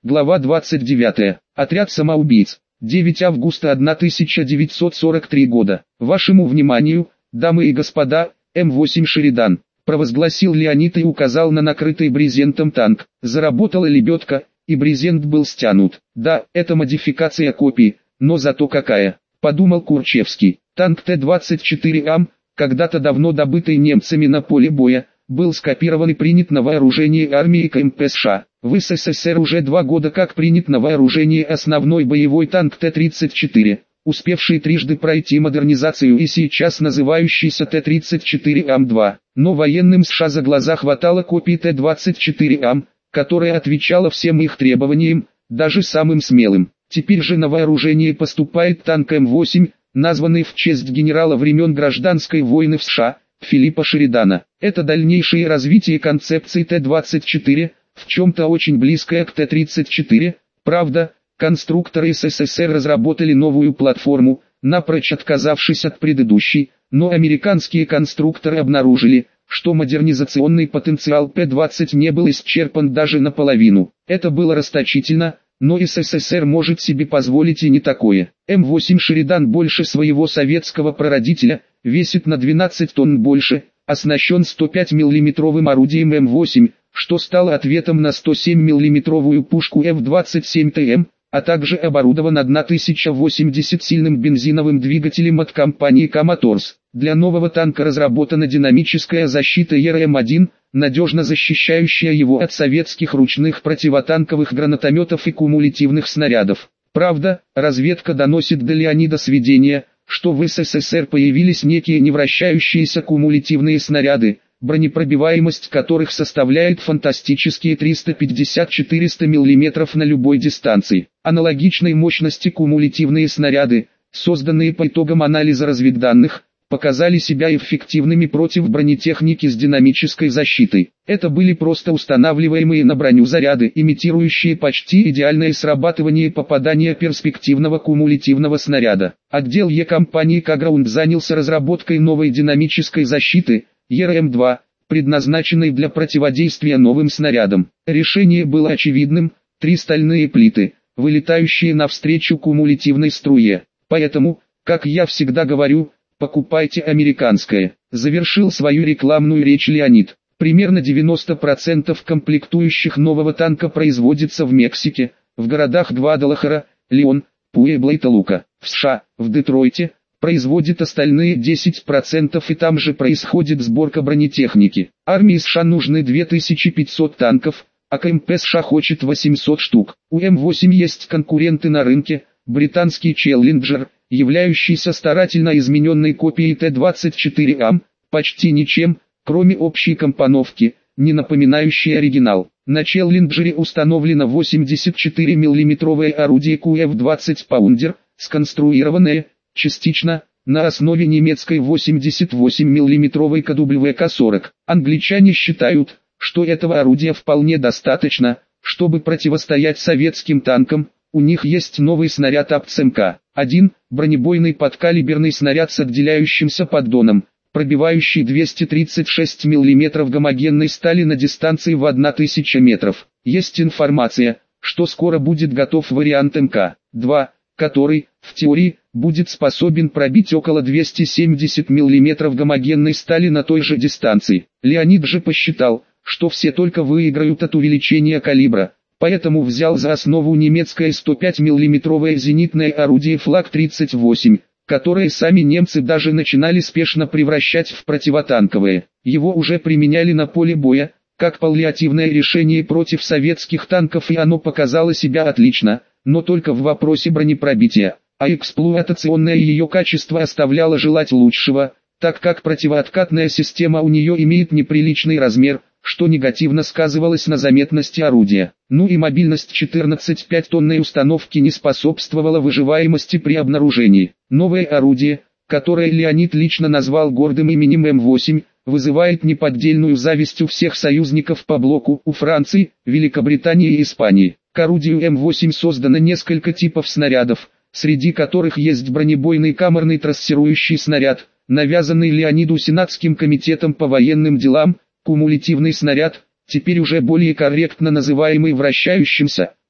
Глава 29. Отряд самоубийц. 9 августа 1943 года. Вашему вниманию, дамы и господа, М8 Шеридан, провозгласил Леонид и указал на накрытый брезентом танк. Заработала лебедка, и брезент был стянут. Да, это модификация копии, но зато какая, подумал Курчевский. Танк Т-24Ам, когда-то давно добытый немцами на поле боя, был скопирован и принят на вооружение армии КМП США. В СССР уже 2 года как принят на вооружение основной боевой танк Т-34, успевший трижды пройти модернизацию и сейчас называющийся Т-34Ам-2. Но военным США за глаза хватало копии Т-24Ам, которая отвечала всем их требованиям, даже самым смелым. Теперь же на вооружение поступает танк М8, названный в честь генерала времен гражданской войны в США, Филиппа Шеридана. Это дальнейшее развитие концепции Т-24, в чем-то очень близкое к Т-34, правда, конструкторы СССР разработали новую платформу, напрочь отказавшись от предыдущей, но американские конструкторы обнаружили, что модернизационный потенциал П-20 не был исчерпан даже наполовину. Это было расточительно, но СССР может себе позволить и не такое. М8 Шеридан больше своего советского прародителя, весит на 12 тонн больше, оснащен 105 мм орудием М8, что стало ответом на 107 мм пушку F-27ТМ, а также оборудован 1080-сильным бензиновым двигателем от компании K-Motors. Для нового танка разработана динамическая защита ЕРМ-1, надежно защищающая его от советских ручных противотанковых гранатометов и кумулятивных снарядов. Правда, разведка доносит до Леонида сведения, что в СССР появились некие невращающиеся кумулятивные снаряды, бронепробиваемость которых составляет фантастические 350-400 мм на любой дистанции. Аналогичной мощности кумулятивные снаряды, созданные по итогам анализа разведданных, показали себя эффективными против бронетехники с динамической защитой. Это были просто устанавливаемые на броню заряды, имитирующие почти идеальное срабатывание попадания перспективного кумулятивного снаряда. Отдел Е компании K-Ground занялся разработкой новой динамической защиты, ЕРМ-2, предназначенной для противодействия новым снарядам. Решение было очевидным: 3 стальные плиты, вылетающие навстречу кумулятивной струе. Поэтому, как я всегда говорю, покупайте американское. Завершил свою рекламную речь Леонид. Примерно 90% комплектующих нового танка производится в Мексике, в городах Гвадалахара, Леон, Пуэбло и Толука. В США, в Детройте, производит остальные 10%, и там же происходит сборка бронетехники. Армии США нужны 2500 танков, а КМП США хочет 800 штук. У М8 есть конкуренты на рынке: британский Челленджер, являющийся старательно измененной копией Т-24Ам, почти ничем, кроме общей компоновки, не напоминающей оригинал. На Челленджере установлено 84 мм орудие QF-20 Pounder, сконструированное, частично, на основе немецкой 88 мм КВК-40. Англичане считают, что этого орудия вполне достаточно, чтобы противостоять советским танкам. У них есть новый снаряд АПЦМК-1, бронебойный подкалиберный снаряд с отделяющимся поддоном, пробивающий 236 мм гомогенной стали на дистанции в 1000 метров. Есть информация, что скоро будет готов вариант МК-2, который, в теории, будет способен пробить около 270 мм гомогенной стали на той же дистанции. Леонид же посчитал, что все только выиграют от увеличения калибра, поэтому взял за основу немецкое 105 мм зенитное орудие Флаг-38, которое сами немцы даже начинали спешно превращать в противотанковое. Его уже применяли на поле боя, как паллиативное решение против советских танков, и оно показало себя отлично, но только в вопросе бронепробития, а эксплуатационное ее качество оставляло желать лучшего, так как противооткатная система у нее имеет неприличный размер, что негативно сказывалось на заметности орудия. Ну и мобильность 14,5-тонной установки не способствовала выживаемости при обнаружении. Новое орудие, которое Леонид лично назвал гордым именем М8, вызывает неподдельную зависть у всех союзников по блоку, у Франции, Великобритании и Испании. К орудию М8 создано несколько типов снарядов, среди которых есть бронебойный камерный трассирующий снаряд, навязанный Леониду Сенатским комитетом по военным делам, кумулятивный снаряд, теперь уже более корректно называемый вращающимся,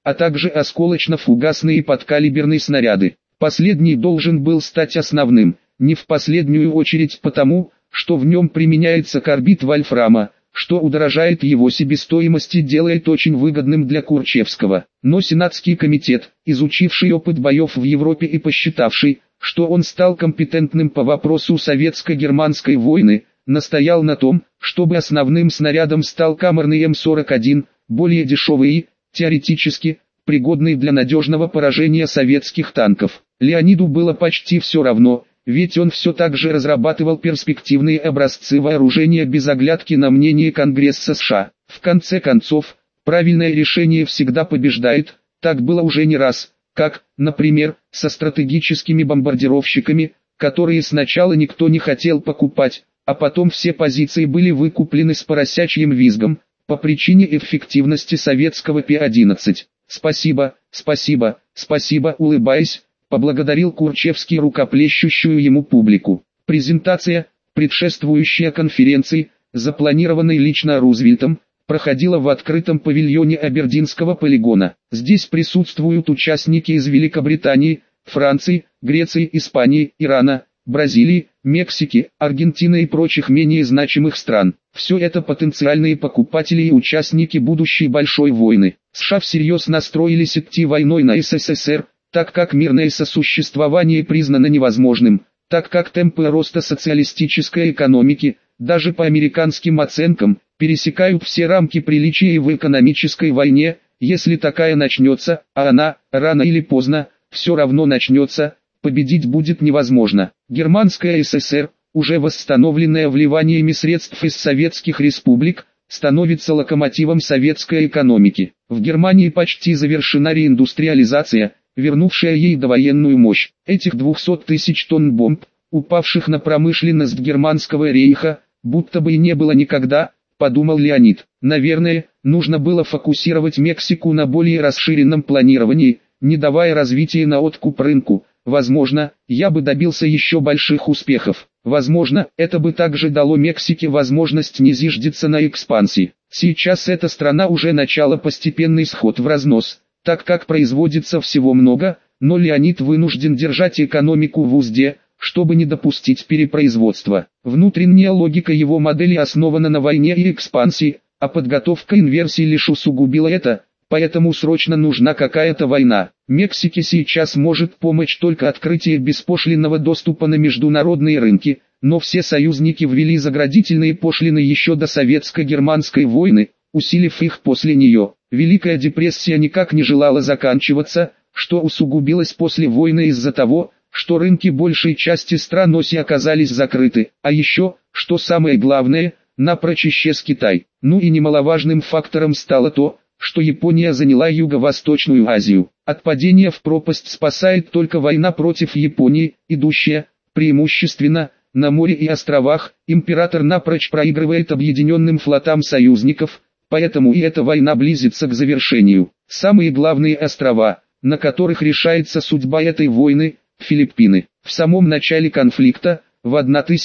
а также осколочно-фугасные и подкалиберные снаряды. Последний должен был стать основным, не в последнюю очередь потому, что в нем применяется карбид вольфрама, что удорожает его себестоимость и делает очень выгодным для Курчевского. Но Сенатский комитет, изучивший опыт боев в Европе и посчитавший, что он стал компетентным по вопросу советско-германской войны, настоял на том, чтобы основным снарядом стал камерный М-41, более дешевый и, теоретически, пригодный для надежного поражения советских танков. Леониду было почти все равно, ведь он все так же разрабатывал перспективные образцы вооружения без оглядки на мнение Конгресса США. В конце концов, правильное решение всегда побеждает, так было уже не раз, как, например, со стратегическими бомбардировщиками, которые сначала никто не хотел покупать, а потом все позиции были выкуплены с поросячьим визгом, по причине эффективности советского П-11. «Спасибо, спасибо, спасибо», улыбаясь, поблагодарил Курчевский рукоплещущую ему публику. Презентация, предшествующая конференции, запланированной лично Рузвельтом, проходила в открытом павильоне Абердинского полигона. Здесь присутствуют участники из Великобритании, Франции, Греции, Испании, Ирана, Бразилии, Мексики, Аргентины и прочих менее значимых стран. Все это потенциальные покупатели и участники будущей большой войны. США всерьез настроились идти войной на СССР, так как мирное сосуществование признано невозможным, так как темпы роста социалистической экономики, даже по американским оценкам, пересекают все рамки приличия и в экономической войне, если такая начнется, а она, рано или поздно, все равно начнется, победить будет невозможно. Германская ССР, уже восстановленная вливаниями средств из советских республик, становится локомотивом советской экономики. В Германии почти завершена реиндустриализация, вернувшая ей довоенную мощь. Этих 200 тысяч тонн бомб, упавших на промышленность Германского рейха, будто бы и не было никогда, подумал Леонид. Наверное, нужно было фокусировать Мексику на более расширенном планировании, не давая развития на откуп рынку. Возможно, я бы добился еще больших успехов. Возможно, это бы также дало Мексике возможность не зиждиться на экспансии. Сейчас эта страна уже начала постепенный сход в разнос, так как производится всего много, но Леонид вынужден держать экономику в узде, чтобы не допустить перепроизводства. Внутренняя логика его модели основана на войне и экспансии, а подготовка инверсии лишь усугубила это, поэтому срочно нужна какая-то война. Мексике сейчас может помочь только открытие беспошлинного доступа на международные рынки, но все союзники ввели заградительные пошлины еще до советско-германской войны, усилив их после нее. Великая депрессия никак не желала заканчиваться, что усугубилось после войны из-за того, что рынки большей части стран оси оказались закрыты, а еще, что самое главное, напрочь исчез Китай. Ну и немаловажным фактором стало то, что Япония заняла Юго-Восточную Азию. От падения в пропасть спасает только война против Японии, идущая, преимущественно, на море и островах. Император напрочь проигрывает объединенным флотам союзников, поэтому и эта война близится к завершению. Самые главные острова, на которых решается судьба этой войны, Филиппины. В самом начале конфликта, в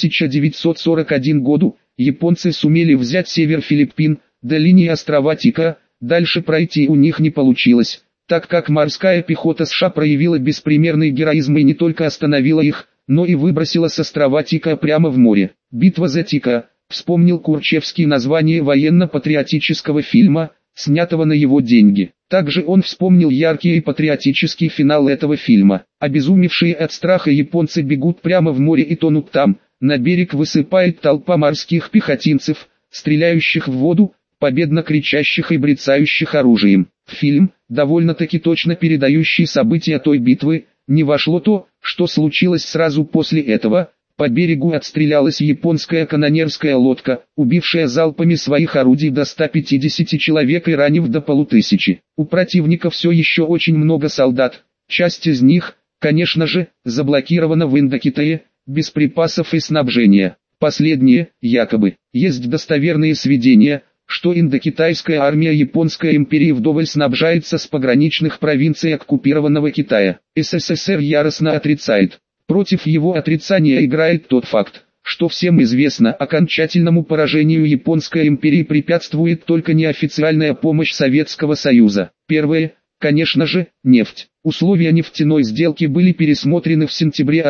1941 году, японцы сумели взять север Филиппин, до линии острова Тика. Дальше пройти у них не получилось, так как морская пехота США проявила беспримерный героизм и не только остановила их, но и выбросила с острова Тика прямо в море. «Битва за Тика», вспомнил Курчевский название военно-патриотического фильма, снятого на его деньги. Также он вспомнил яркий и патриотический финал этого фильма. Обезумевшие от страха японцы бегут прямо в море и тонут там, на берег высыпает толпа морских пехотинцев, стреляющих в воду, победно кричащих и брецающих оружием. В фильм, довольно-таки точно передающий события той битвы, не вошло то, что случилось сразу после этого. По берегу отстрелялась японская канонерская лодка, убившая залпами своих орудий до 150 человек и ранив до 500. У противника все еще очень много солдат, часть из них, конечно же, заблокирована в Индокитае, без припасов и снабжения. Последние, якобы, есть достоверные сведения, что индокитайская армия Японской империи вдоволь снабжается с пограничных провинций оккупированного Китая. СССР яростно отрицает. Против его отрицания играет тот факт, что всем известно, окончательному поражению Японской империи препятствует только неофициальная помощь Советского Союза. Первое, конечно же, нефть. Условия нефтяной сделки были пересмотрены в сентябре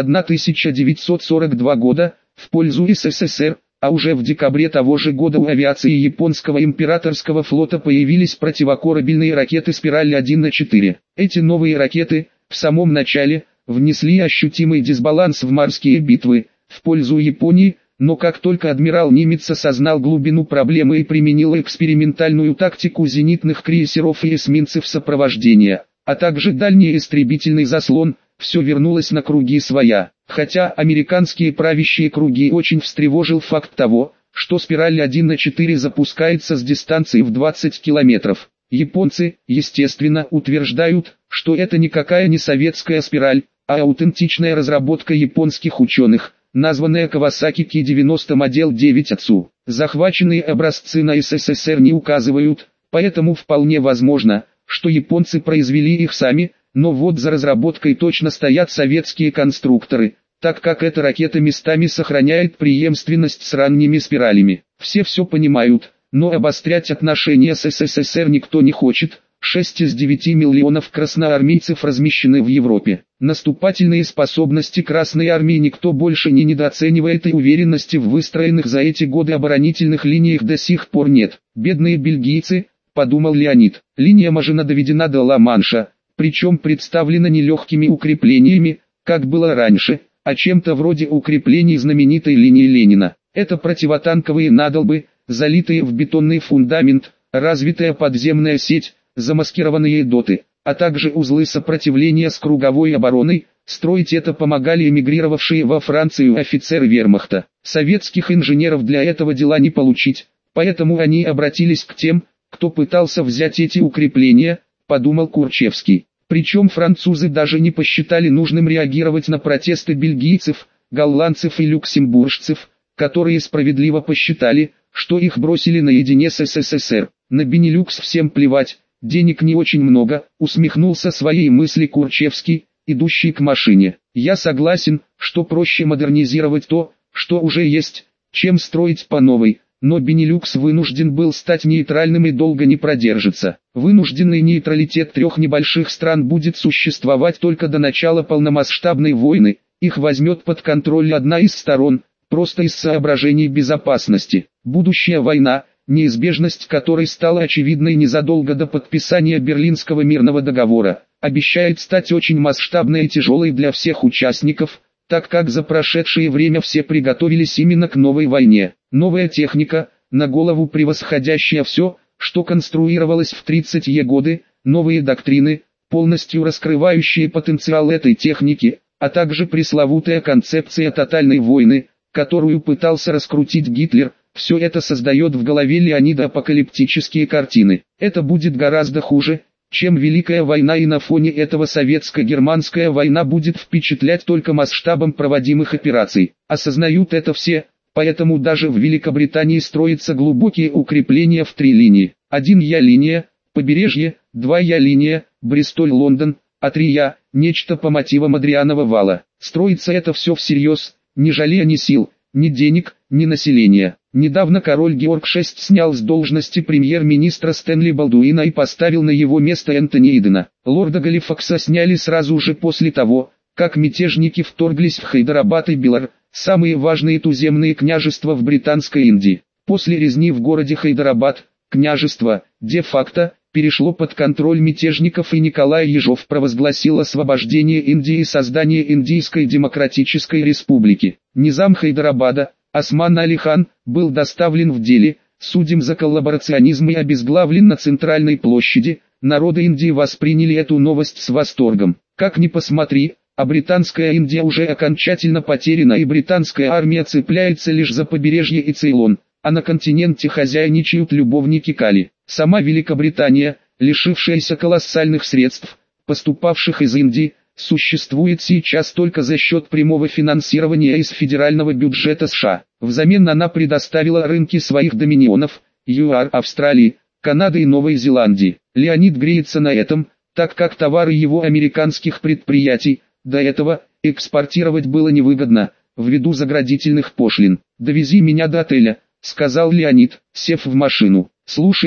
1942 года в пользу СССР, а уже в декабре того же года у авиации японского императорского флота появились противокорабельные ракеты «Спираль-1/4». Эти новые ракеты, в самом начале, внесли ощутимый дисбаланс в морские битвы, в пользу Японии, но как только адмирал Нимец осознал глубину проблемы и применил экспериментальную тактику зенитных крейсеров и эсминцев сопровождения, а также дальний истребительный заслон, все вернулось на круги своя. Хотя американские правящие круги очень встревожил факт того, что «Спираль-1/4» запускается с дистанции в 20 километров. Японцы, естественно, утверждают, что это никакая не советская спираль, а аутентичная разработка японских ученых, названная Kawasaki Ki-90 модел 9 АЦУ. Захваченные образцы на СССР не указывают, поэтому вполне возможно, что японцы произвели их сами, но вот за разработкой точно стоят советские конструкторы, так как эта ракета местами сохраняет преемственность с ранними спиралями. Все понимают, но обострять отношения с СССР никто не хочет. 6 из 9 миллионов красноармейцев размещены в Европе. Наступательные способности Красной Армии никто больше не недооценивает, и уверенности в выстроенных за эти годы оборонительных линиях до сих пор нет. Бедные бельгийцы, подумал Леонид. Линия Мажино доведена до Ла-Манша, причем представлена не легкими укреплениями, как было раньше, а чем-то вроде укреплений знаменитой линии Ленина. Это противотанковые надолбы, залитые в бетонный фундамент, развитая подземная сеть, замаскированные доты, а также узлы сопротивления с круговой обороной. Строить это помогали эмигрировавшие во Францию офицеры вермахта. Советских инженеров для этого дела не получить, поэтому они обратились к тем, кто пытался взять эти укрепления, подумал Курчевский. Причем французы даже не посчитали нужным реагировать на протесты бельгийцев, голландцев и люксембуржцев, которые справедливо посчитали, что их бросили наедине с СССР. На Бенилюкс всем плевать, денег не очень много, усмехнулся своей мысли Курчевский, идущий к машине. Я согласен, что проще модернизировать то, что уже есть, чем строить по новой. Но Бенилюкс вынужден был стать нейтральным и долго не продержится. Вынужденный нейтралитет трех небольших стран будет существовать только до начала полномасштабной войны, их возьмет под контроль одна из сторон, просто из соображений безопасности. Будущая война, неизбежность которой стала очевидной незадолго до подписания Берлинского мирного договора, обещает стать очень масштабной и тяжелой для всех участников, так как за прошедшее время все приготовились именно к новой войне. Новая техника, на голову превосходящая все, что конструировалось в 30-е годы, новые доктрины, полностью раскрывающие потенциал этой техники, а также пресловутая концепция тотальной войны, которую пытался раскрутить Гитлер, все это создает в голове Леонида апокалиптические картины. Это будет гораздо хуже, чем Великая война, и на фоне этого советско-германская война будет впечатлять только масштабом проводимых операций. Осознают это все, поэтому даже в Великобритании строятся глубокие укрепления в 3 линии. 1 Я-линия, побережье, 2 Я-линия, Бристоль-Лондон, а 3 Я, нечто по мотивам Адрианова вала. Строится это все всерьез, не жалея ни сил, ни денег, ни населения. Недавно король Георг VI снял с должности премьер-министра Стэнли Балдуина и поставил на его место Энтони Идена. Лорда Галифакса сняли сразу же после того, как мятежники вторглись в Хайдарабад и Белар, самые важные туземные княжества в Британской Индии. После резни в городе Хайдарабад, княжество, де-факто, перешло под контроль мятежников, и Николай Ежов провозгласил освобождение Индии и создание Индийской Демократической Республики. Низам Хайдарабада, Осман Али-хан, был доставлен в Дели, судим за коллаборационизм и обезглавлен на центральной площади. Народы Индии восприняли эту новость с восторгом. Как ни посмотри, а британская Индия уже окончательно потеряна, и британская армия цепляется лишь за побережье и Цейлон, а на континенте хозяйничают любовники Кали. Сама Великобритания, лишившаяся колоссальных средств, поступавших из Индии, существует сейчас только за счет прямого финансирования из федерального бюджета США. Взамен она предоставила рынки своих доминионов, ЮАР, Австралии, Канады и Новой Зеландии. Леонид греется на этом, так как товары его американских предприятий, до этого, экспортировать было невыгодно, ввиду заградительных пошлин. «Довези меня до отеля», — сказал Леонид, сев в машину. «Слушаюсь,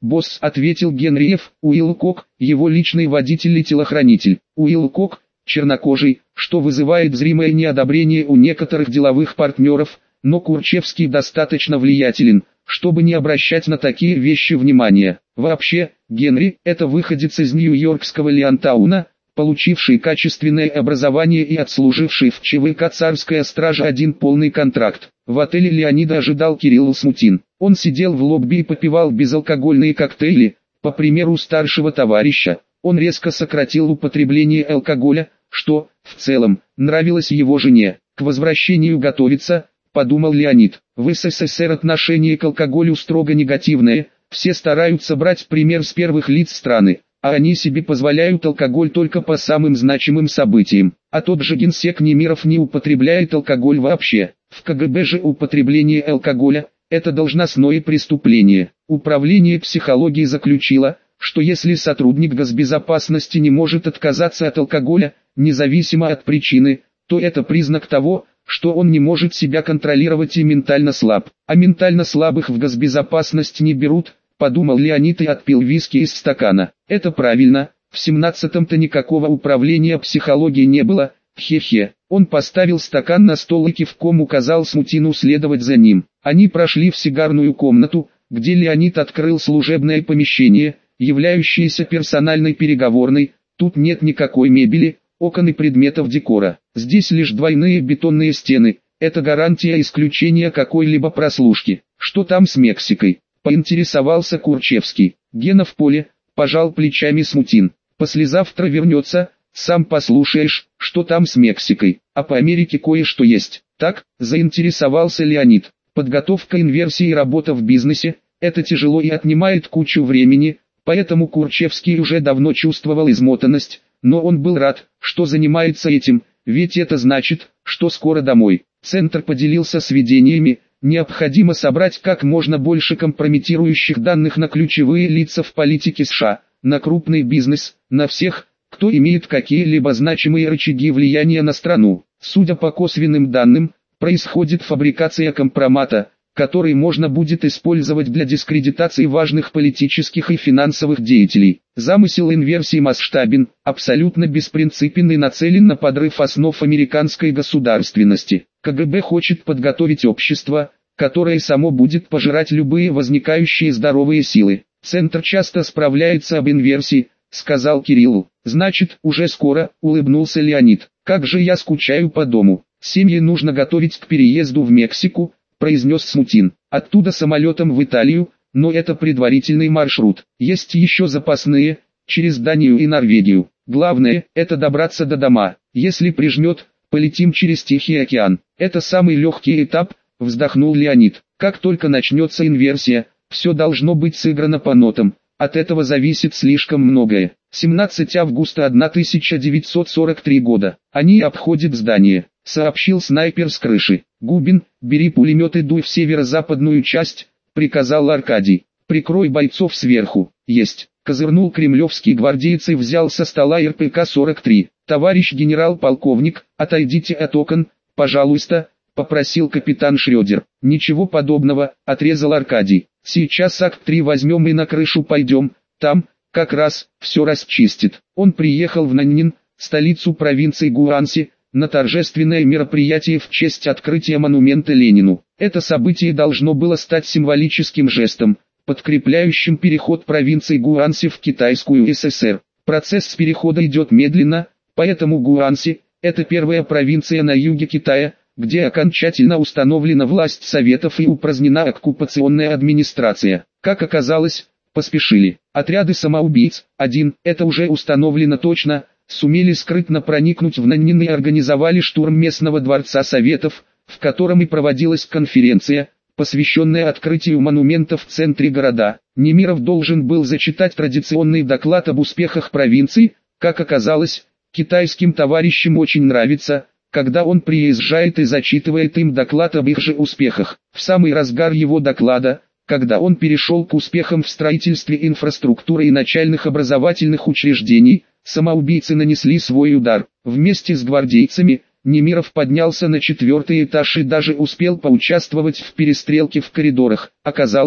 «Босс», — ответил Генри Ф. Уилкок, его личный водитель и телохранитель. Уилкок, чернокожий, что вызывает зримое неодобрение у некоторых деловых партнеров, но Курчевский достаточно влиятелен, чтобы не обращать на такие вещи внимания. Вообще, Генри – это выходец из нью-йоркского Лиантауна, получивший качественное образование и отслуживший в ЧВК «Царская стража» один полный контракт. В отеле Леонида ожидал Кирилл Смутин. Он сидел в лобби и попивал безалкогольные коктейли. По примеру старшего товарища, он резко сократил употребление алкоголя, что, в целом, нравилось его жене. К возвращению готовится, подумал Леонид. В СССР отношение к алкоголю строго негативное, все стараются брать пример с первых лиц страны, а они себе позволяют алкоголь только по самым значимым событиям. А тот же генсек Немиров не употребляет алкоголь вообще. В КГБ же употребление алкоголя – это должностное преступление. Управление психологии заключило, что если сотрудник госбезопасности не может отказаться от алкоголя, независимо от причины, то это признак того, что он не может себя контролировать и ментально слаб. А ментально слабых в госбезопасность не берут, подумал Леонид и отпил виски из стакана. Это правильно, в 17-м-то никакого управления психологии не было, хе-хе. Он поставил стакан на стол и кивком указал Смутину следовать за ним. Они прошли в сигарную комнату, где Леонид открыл служебное помещение, являющееся персональной переговорной. Тут нет никакой мебели, окон и предметов декора. Здесь лишь двойные бетонные стены. Это гарантия исключения какой-либо прослушки. Что там с Мексикой? Поинтересовался Курчевский. Гена в поле, пожал плечами Смутин. Послезавтра вернется, сам послушаешь, что там с Мексикой. А по Америке кое-что есть. Так, заинтересовался Леонид. Подготовка инверсии и работа в бизнесе – это тяжело и отнимает кучу времени, поэтому Курчевский уже давно чувствовал измотанность, но он был рад, что занимается этим, ведь это значит, что скоро домой. Центр поделился сведениями, необходимо собрать как можно больше компрометирующих данных на ключевые лица в политике США, на крупный бизнес, на всех, кто имеет какие-либо значимые рычаги влияния на страну. Судя по косвенным данным, происходит фабрикация компромата, который можно будет использовать для дискредитации важных политических и финансовых деятелей. Замысел инверсии масштабен, абсолютно беспринципен и нацелен на подрыв основ американской государственности. КГБ хочет подготовить общество, которое само будет пожирать любые возникающие здоровые силы. Центр часто справляется об инверсии, сказал Кирилл. Значит, уже скоро, улыбнулся Леонид. Как же я скучаю по дому. Семьи нужно готовить к переезду в Мексику, произнес Смутин. Оттуда самолетом в Италию, но это предварительный маршрут. Есть еще запасные, через Данию и Норвегию. Главное, это добраться до дома. Если прижмет, полетим через Тихий океан. Это самый легкий этап, вздохнул Леонид. Как только начнется инверсия, все должно быть сыграно по нотам. От этого зависит слишком многое. 17 августа 1943 года. Они обходят здание, сообщил снайпер с крыши. Губин, бери пулемет и дуй в северо-западную часть, приказал Аркадий. Прикрой бойцов сверху. Есть. Козырнул кремлевский гвардеец и взял со стола РПК-43. Товарищ генерал-полковник, отойдите от окон, пожалуйста, попросил капитан Шрёдер. Ничего подобного, отрезал Аркадий. Сейчас акт 3 возьмем и на крышу пойдем, там, как раз, все расчистит. Он приехал в Наньнин, столицу провинции Гуанси, на торжественное мероприятие в честь открытия монумента Ленину. Это событие должно было стать символическим жестом, подкрепляющим переход провинции Гуанси в Китайскую ССР. Процесс перехода идет медленно, поэтому Гуанси – это первая провинция на юге Китая, где окончательно установлена власть Советов и упразднена оккупационная администрация. Как оказалось, поспешили. Отряды самоубийц, это уже установлено точно, сумели скрытно проникнуть в Наньнин и организовали штурм местного дворца Советов, в котором и проводилась конференция, посвященная открытию монумента в центре города. Немиров должен был зачитать традиционный доклад об успехах провинции. Как оказалось, китайским товарищам очень нравится, когда он приезжает и зачитывает им доклад об их же успехах. В самый разгар его доклада, когда он перешел к успехам в строительстве инфраструктуры и начальных образовательных учреждений, самоубийцы нанесли свой удар. Вместе с гвардейцами, Немиров поднялся на 4-й этаж и даже успел поучаствовать в перестрелке в коридорах. Оказалось,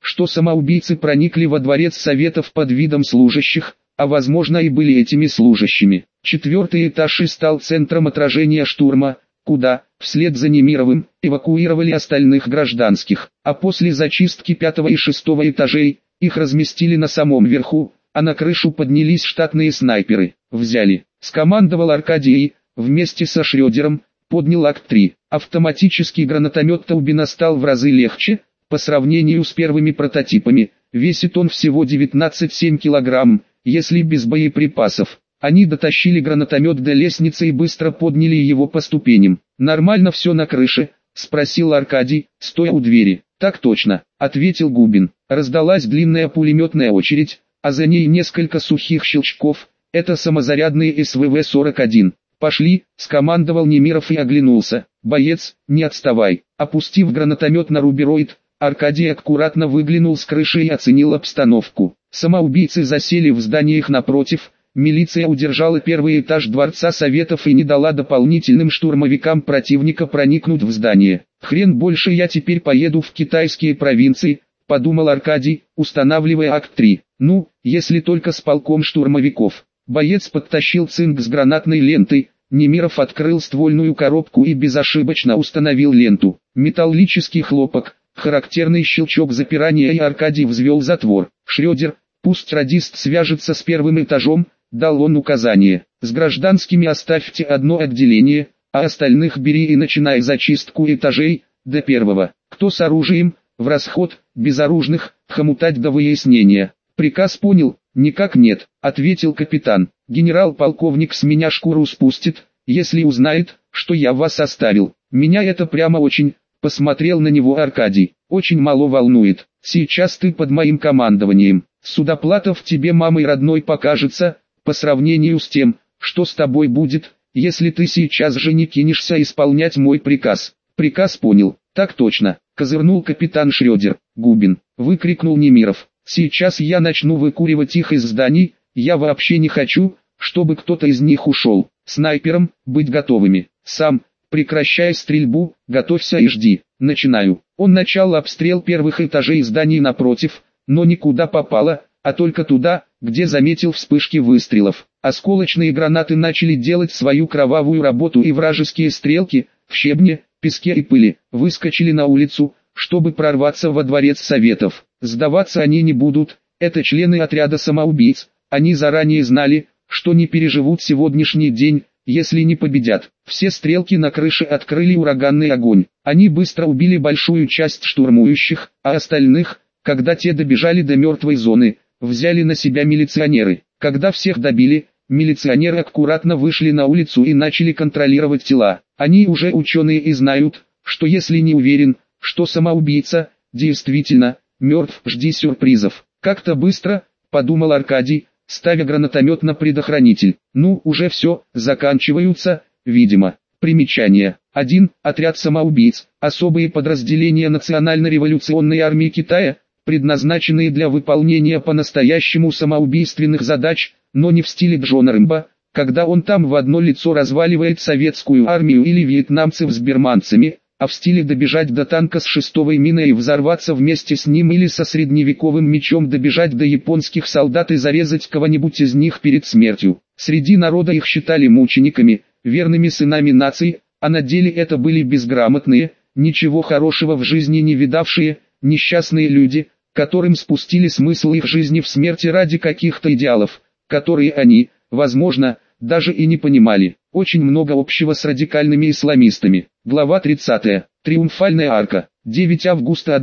что самоубийцы проникли во дворец Советов под видом служащих, а возможно и были этими служащими. Четвертый этаж и стал центром отражения штурма, куда, вслед за Немировым, эвакуировали остальных гражданских, а после зачистки пятого и шестого этажей, их разместили на самом верху, а на крышу поднялись штатные снайперы. Взяли, скомандовал Аркадий, вместе со Шрёдером, поднял АК-3. Автоматический гранатомет Таубина стал в разы легче, по сравнению с первыми прототипами, весит он всего 19,7 кг, если без боеприпасов. Они дотащили гранатомет до лестницы и быстро подняли его по ступеням. «Нормально все на крыше?» – спросил Аркадий, стоя у двери. «Так точно», – ответил Губин. Раздалась длинная пулеметная очередь, а за ней несколько сухих щелчков. Это самозарядные СВВ-41. «Пошли», – скомандовал Немиров и оглянулся. «Боец, не отставай». Опустив гранатомет на рубероид, Аркадий аккуратно выглянул с крыши и оценил обстановку. Самоубийцы засели в зданиях напротив. Милиция удержала первый этаж Дворца Советов и не дала дополнительным штурмовикам противника проникнуть в здание. «Хрен больше я теперь поеду в китайские провинции», – подумал Аркадий, устанавливая АК-3. «Ну, если только с полком штурмовиков». Боец подтащил цинк с гранатной лентой, Немиров открыл ствольную коробку и безошибочно установил ленту. Металлический хлопок, характерный щелчок запирания, и Аркадий взвел затвор. «Шрёдер, пусть радист свяжется с первым этажом», – дал он указание. «С гражданскими оставьте одно отделение, а остальных бери и начинай зачистку этажей, до первого. Кто с оружием, в расход, безоружных, хомутать до выяснения». «Приказ понял?» «Никак нет», — ответил капитан. «Генерал-полковник с меня шкуру спустит, если узнает, что я вас оставил. Меня это прямо очень...» — посмотрел на него Аркадий. «Очень мало волнует. Сейчас ты под моим командованием. Судоплатов тебе мамой родной покажется, по сравнению с тем, что с тобой будет, если ты сейчас же не кинешься исполнять мой приказ». «Приказ понял». «Так точно», — козырнул капитан Шрёдер. «Губин», — выкрикнул Немиров. «Сейчас я начну выкуривать их из зданий, я вообще не хочу, чтобы кто-то из них ушел. Снайперам, быть готовыми. Сам, прекращай стрельбу, готовься и жди. Начинаю». Он начал обстрел первых этажей зданий напротив, но никуда попало, а только туда, где заметил вспышки выстрелов. Осколочные гранаты начали делать свою кровавую работу, и вражеские стрелки, в щебне, песке и пыли, выскочили на улицу, чтобы прорваться во дворец Советов. Сдаваться они не будут, это члены отряда самоубийц, они заранее знали, что не переживут сегодняшний день, если не победят. Все стрелки на крыше открыли ураганный огонь. Они быстро убили большую часть штурмующих, а остальных, когда те добежали до мертвой зоны, взяли на себя милиционеры. Когда всех добили, милиционеры аккуратно вышли на улицу и начали контролировать тела. Они уже ученые и знают, что если не уверен, что самоубийца, действительно, мертв, жди сюрпризов. «Как-то быстро», — подумал Аркадий, ставя гранатомет на предохранитель. «Ну, уже все, заканчиваются, видимо». Примечание. 1. Отряд самоубийц. Особые подразделения Национально-революционной армии Китая, предназначенные для выполнения по-настоящему самоубийственных задач, но не в стиле Джона Рэмбо, когда он там в одно лицо разваливает советскую армию или вьетнамцев с бирманцами, а в стиле добежать до танка с шестовой миной и взорваться вместе с ним, или со средневековым мечом добежать до японских солдат и зарезать кого-нибудь из них перед смертью. Среди народа их считали мучениками, верными сынами нации, а на деле это были безграмотные, ничего хорошего в жизни не видавшие, несчастные люди, которым спустили смысл их жизни в смерти ради каких-то идеалов, которые они, возможно, даже и не понимали. Очень много общего с радикальными исламистами. Глава 30. Триумфальная арка. 9 августа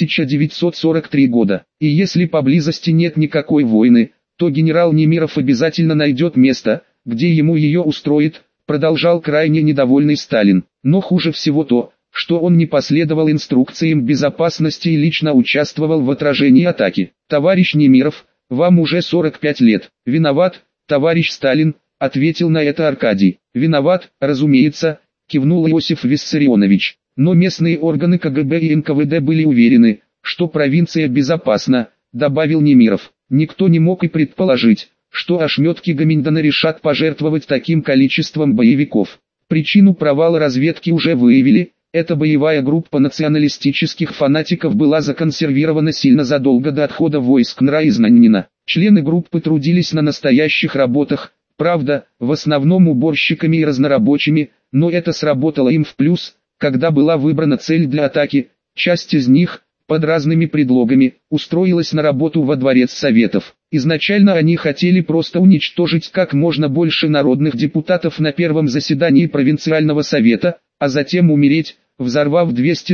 1943 года. И если поблизости нет никакой войны, то генерал Немиров обязательно найдет место, где ему ее устроит, продолжал крайне недовольный Сталин. Но хуже всего то, что он не последовал инструкциям безопасности и лично участвовал в отражении атаки. «Товарищ Немиров, вам уже 45 лет. Виноват, товарищ Сталин», — ответил на это Аркадий. «Виноват, разумеется», — кивнул Иосиф Виссарионович. «Но местные органы КГБ и НКВД были уверены, что провинция безопасна», — добавил Немиров. «Никто не мог и предположить, что ошметки Гаминдана решат пожертвовать таким количеством боевиков. Причину провала разведки уже выявили, Эта боевая группа националистических фанатиков была законсервирована сильно задолго до отхода войск НРА из Наньнина. Члены группы трудились на настоящих работах, правда, в основном уборщиками и разнорабочими, но это сработало им в плюс, когда была выбрана цель для атаки. Часть из них, под разными предлогами, устроилась на работу во дворец советов. Изначально они хотели просто уничтожить как можно больше народных депутатов на первом заседании провинциального совета, а затем умереть, взорвав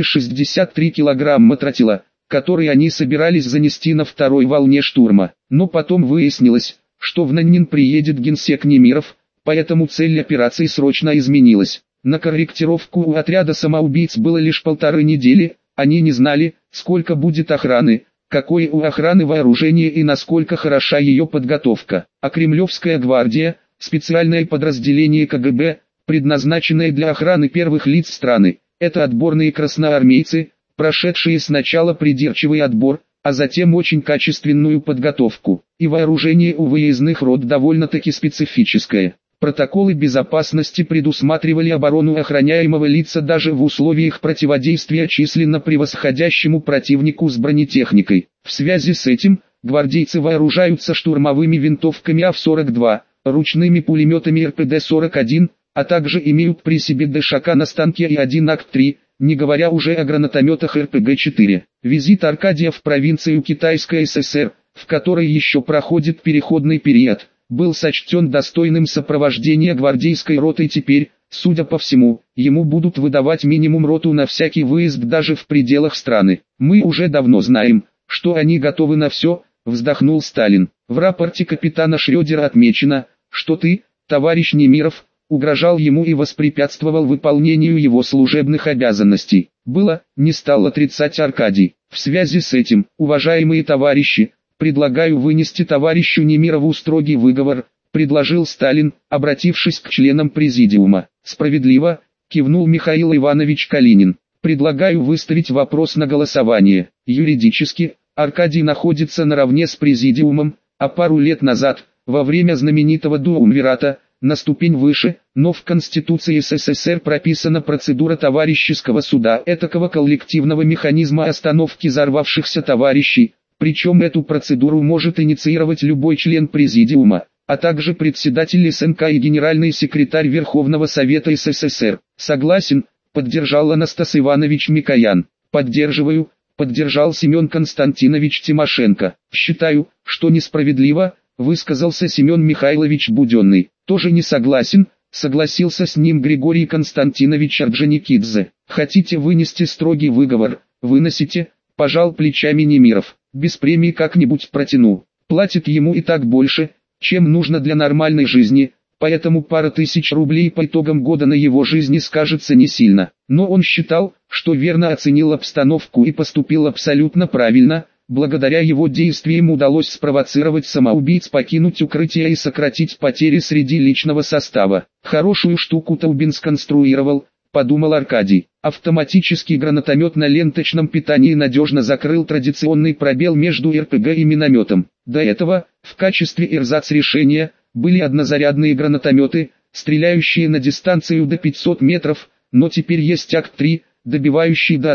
263 килограмма тротила, которые они собирались занести на второй волне штурма. Но потом выяснилось, что в Наньнин приедет генсек Немиров, поэтому цель операции срочно изменилась. На корректировку у отряда самоубийц было лишь 1,5 недели, они не знали, сколько будет охраны, какое у охраны вооружение и насколько хороша ее подготовка. А Кремлевская гвардия, специальное подразделение КГБ, предназначенное для охраны первых лиц страны, это отборные красноармейцы, прошедшие сначала придирчивый отбор, а затем очень качественную подготовку. И вооружение у выездных рот довольно-таки специфическое. Протоколы безопасности предусматривали оборону охраняемого лица даже в условиях противодействия численно превосходящему противнику с бронетехникой. В связи с этим, гвардейцы вооружаются штурмовыми винтовками АВ-42, ручными пулеметами РПД-41, а также имеют при себе ДШК на станке и 1 АК-3, не говоря уже о гранатометах РПГ-4. Визит Аркадия в провинцию Китайская ССР, в которой еще проходит переходный период, был сочтен достойным сопровождения гвардейской роты. Теперь, судя по всему, ему будут выдавать минимум роту на всякий выезд даже в пределах страны. Мы уже давно знаем, что они готовы на все, вздохнул Сталин. В рапорте капитана Шрёдера отмечено, что ты, товарищ Немиров, угрожал ему и воспрепятствовал выполнению его служебных обязанностей. Было, не стал отрицать Аркадий. В связи с этим, уважаемые товарищи, предлагаю вынести товарищу Немирову строгий выговор, предложил Сталин, обратившись к членам президиума. Справедливо, кивнул Михаил Иванович Калинин. Предлагаю выставить вопрос на голосование. Юридически, Аркадий находится наравне с президиумом, а пару лет назад, во время знаменитого дуумвирата, на ступень выше, но в Конституции СССР прописана процедура товарищеского суда, этакого коллективного механизма остановки взорвавшихся товарищей. Причем эту процедуру может инициировать любой член президиума, а также председатель СНК и генеральный секретарь Верховного Совета СССР. Согласен, поддержал Анастас Иванович Микоян. Поддерживаю, поддержал Семен Константинович Тимошенко. Считаю, что несправедливо, высказался Семен Михайлович Буденный. Тоже не согласен, согласился с ним Григорий Константинович Орджоникидзе. Хотите вынести строгий выговор, выносите, пожал плечами Немиров. Без премии как-нибудь протяну. Платит ему и так больше, чем нужно для нормальной жизни, поэтому пара тысяч рублей по итогам года на его жизни скажется не сильно. Но он считал, что верно оценил обстановку и поступил абсолютно правильно. Благодаря его действиям удалось спровоцировать самоубийц покинуть укрытие и сократить потери среди личного состава. Хорошую штуку Таубин сконструировал, подумал Аркадий. Автоматический гранатомет на ленточном питании надежно закрыл традиционный пробел между РПГ и минометом. До этого, в качестве эрзац-решения, были однозарядные гранатометы, стреляющие на дистанцию до 500 метров, но теперь есть АК-3, добивающий до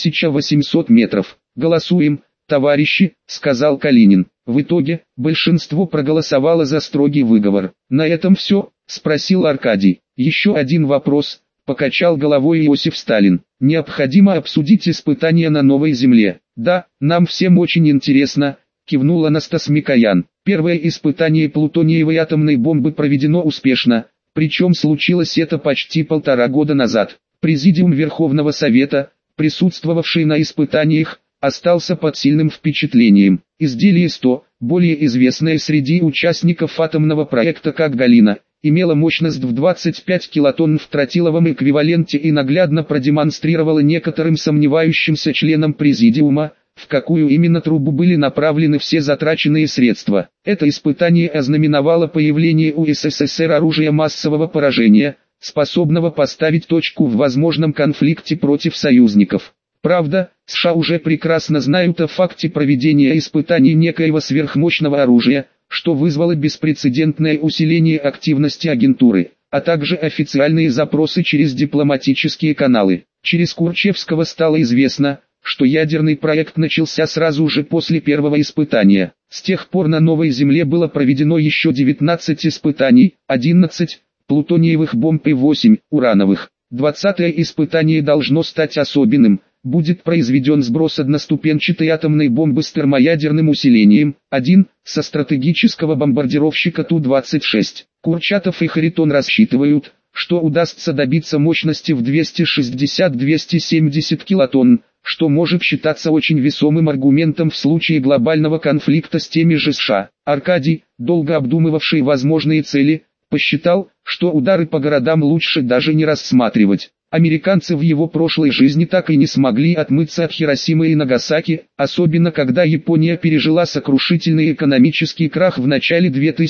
1800 метров. «Голосуем, товарищи», — сказал Калинин. В итоге, большинство проголосовало за строгий выговор. «На этом все?» — спросил Аркадий. «Еще один вопрос», — покачал головой Иосиф Сталин. «Необходимо обсудить испытания на новой земле». «Да, нам всем очень интересно», — кивнул Анастас Микоян. «Первое испытание плутониевой атомной бомбы проведено успешно, причем случилось это почти 1,5 года назад. Президиум Верховного Совета, присутствовавший на испытаниях, остался под сильным впечатлением. Изделие 100, более известное среди участников атомного проекта как «Галина», имела мощность в 25 килотонн в тротиловом эквиваленте и наглядно продемонстрировала некоторым сомневающимся членам президиума, в какую именно трубу были направлены все затраченные средства. Это испытание ознаменовало появление у СССР оружия массового поражения, способного поставить точку в возможном конфликте против союзников. Правда, США уже прекрасно знают о факте проведения испытаний некоего сверхмощного оружия, что вызвало беспрецедентное усиление активности агентуры, а также официальные запросы через дипломатические каналы. Через Курчевского стало известно, что ядерный проект начался сразу же после первого испытания. С тех пор на Новой Земле было проведено еще 19 испытаний, 11 плутониевых бомб и 8 урановых. 20-е испытание должно стать особенным. Будет произведен сброс одноступенчатой атомной бомбы с термоядерным усилением, 1, со стратегического бомбардировщика Ту-26. Курчатов и Харитон рассчитывают, что удастся добиться мощности в 260-270 килотонн, что может считаться очень весомым аргументом в случае глобального конфликта с теми же США. Аркадий, долго обдумывавший возможные цели, посчитал, что удары по городам лучше даже не рассматривать. Американцы в его прошлой жизни так и не смогли отмыться от Хиросимы и Нагасаки, особенно когда Япония пережила сокрушительный экономический крах в начале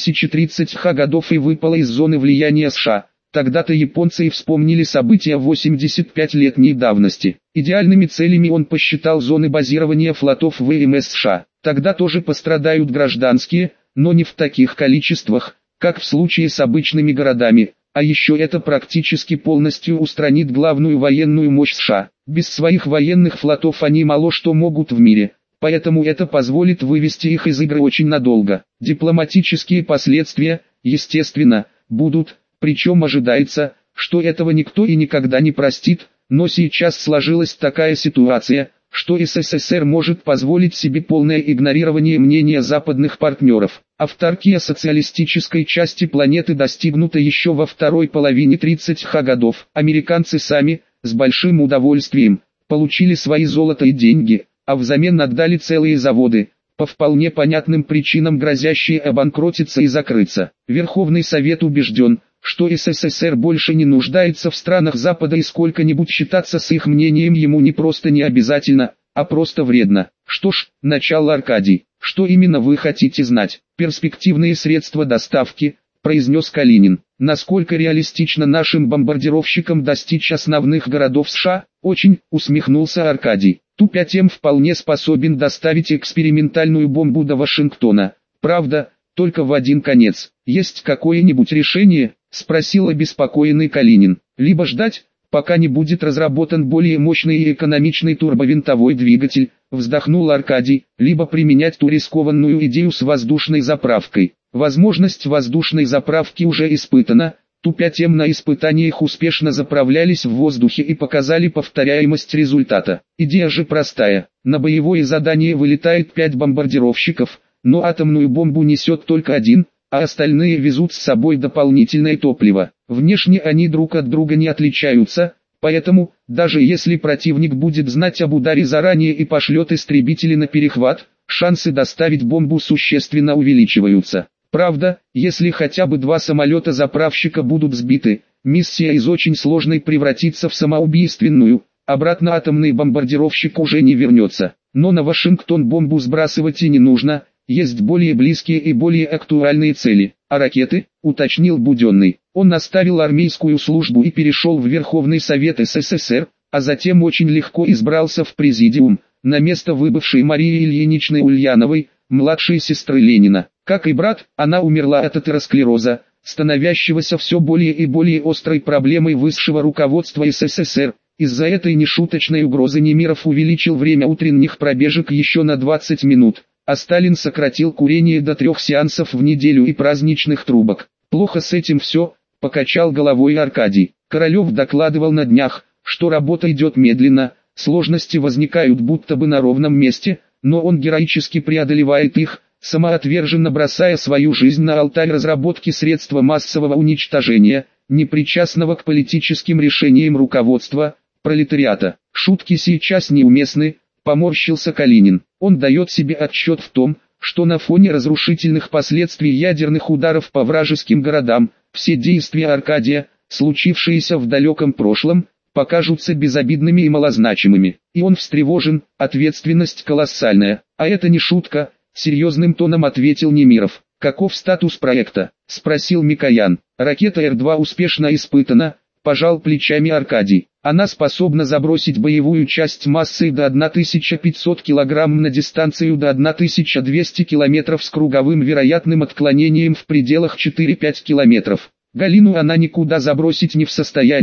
2030-х годов и выпала из зоны влияния США. Тогда-то японцы и вспомнили события 85-летней давности. Идеальными целями он посчитал зоны базирования флотов ВМС США. Тогда тоже пострадают гражданские, но не в таких количествах, как в случае с обычными городами. А еще это практически полностью устранит главную военную мощь США. Без своих военных флотов они мало что могут в мире, поэтому это позволит вывести их из игры очень надолго. Дипломатические последствия, естественно, будут, причем ожидается, что этого никто и никогда не простит, но сейчас сложилась такая ситуация, что СССР может позволить себе полное игнорирование мнения западных партнеров. Автаркия социалистической части планеты достигнута еще во второй половине 30-х годов. Американцы сами, с большим удовольствием, получили свои золото и деньги, а взамен отдали целые заводы, по вполне понятным причинам грозящие обанкротиться и закрыться. Верховный Совет убежден, что СССР больше не нуждается в странах Запада и сколько-нибудь считаться с их мнением ему не просто не обязательно, а просто вредно. Что ж, начал Аркадий, что именно вы хотите знать? Перспективные средства доставки, произнес Калинин. Насколько реалистично нашим бомбардировщикам достичь основных городов США? Очень, усмехнулся Аркадий. Ту-5М вполне способен доставить экспериментальную бомбу до Вашингтона. Правда, только в один конец. Есть какое-нибудь решение? Спросил обеспокоенный Калинин. Либо ждать, пока не будет разработан более мощный и экономичный турбовинтовой двигатель, вздохнул Аркадий, либо применять ту рискованную идею с воздушной заправкой. Возможность воздушной заправки уже испытана. Ту-5М на испытаниях успешно заправлялись в воздухе и показали повторяемость результата. Идея же простая. На боевое задание вылетает 5 бомбардировщиков, но атомную бомбу несет только один, а остальные везут с собой дополнительное топливо. Внешне они друг от друга не отличаются, поэтому, даже если противник будет знать об ударе заранее и пошлет истребители на перехват, шансы доставить бомбу существенно увеличиваются. Правда, если хотя бы 2 самолета-заправщика будут сбиты, миссия из очень сложной превратится в самоубийственную, обратно атомный бомбардировщик уже не вернется. Но на Вашингтон бомбу сбрасывать и не нужно. Есть более близкие и более актуальные цели. А ракеты, уточнил Буденный. Он оставил армейскую службу и перешел в Верховный Совет СССР, а затем очень легко избрался в Президиум, на место выбывшей Марии Ильиничны Ульяновой, младшей сестры Ленина. Как и брат, она умерла от атеросклероза, становящегося все более и более острой проблемой высшего руководства СССР. Из-за этой нешуточной угрозы Немиров увеличил время утренних пробежек еще на 20 минут. А Сталин сократил курение до 3 сеансов в неделю и праздничных трубок. Плохо с этим все, покачал головой Аркадий. Королев докладывал на днях, что работа идет медленно, сложности возникают будто бы на ровном месте, но он героически преодолевает их, самоотверженно бросая свою жизнь на алтарь разработки средства массового уничтожения, непричастного к политическим решениям руководства, пролетариата. Шутки сейчас неуместны, поморщился Калинин. Он дает себе отчет в том, что на фоне разрушительных последствий ядерных ударов по вражеским городам, все действия Аркадия, случившиеся в далеком прошлом, покажутся безобидными и малозначимыми. И он встревожен, ответственность колоссальная. А это не шутка, серьезным тоном ответил Немиров. Каков статус проекта? Спросил Микоян. Ракета Р-2 успешно испытана, пожал плечами Аркадий. Она способна забросить боевую часть массой до 1500 кг на дистанцию до 1200 км с круговым вероятным отклонением в пределах 4-5 км. Галину она никуда забросить не в состоянии,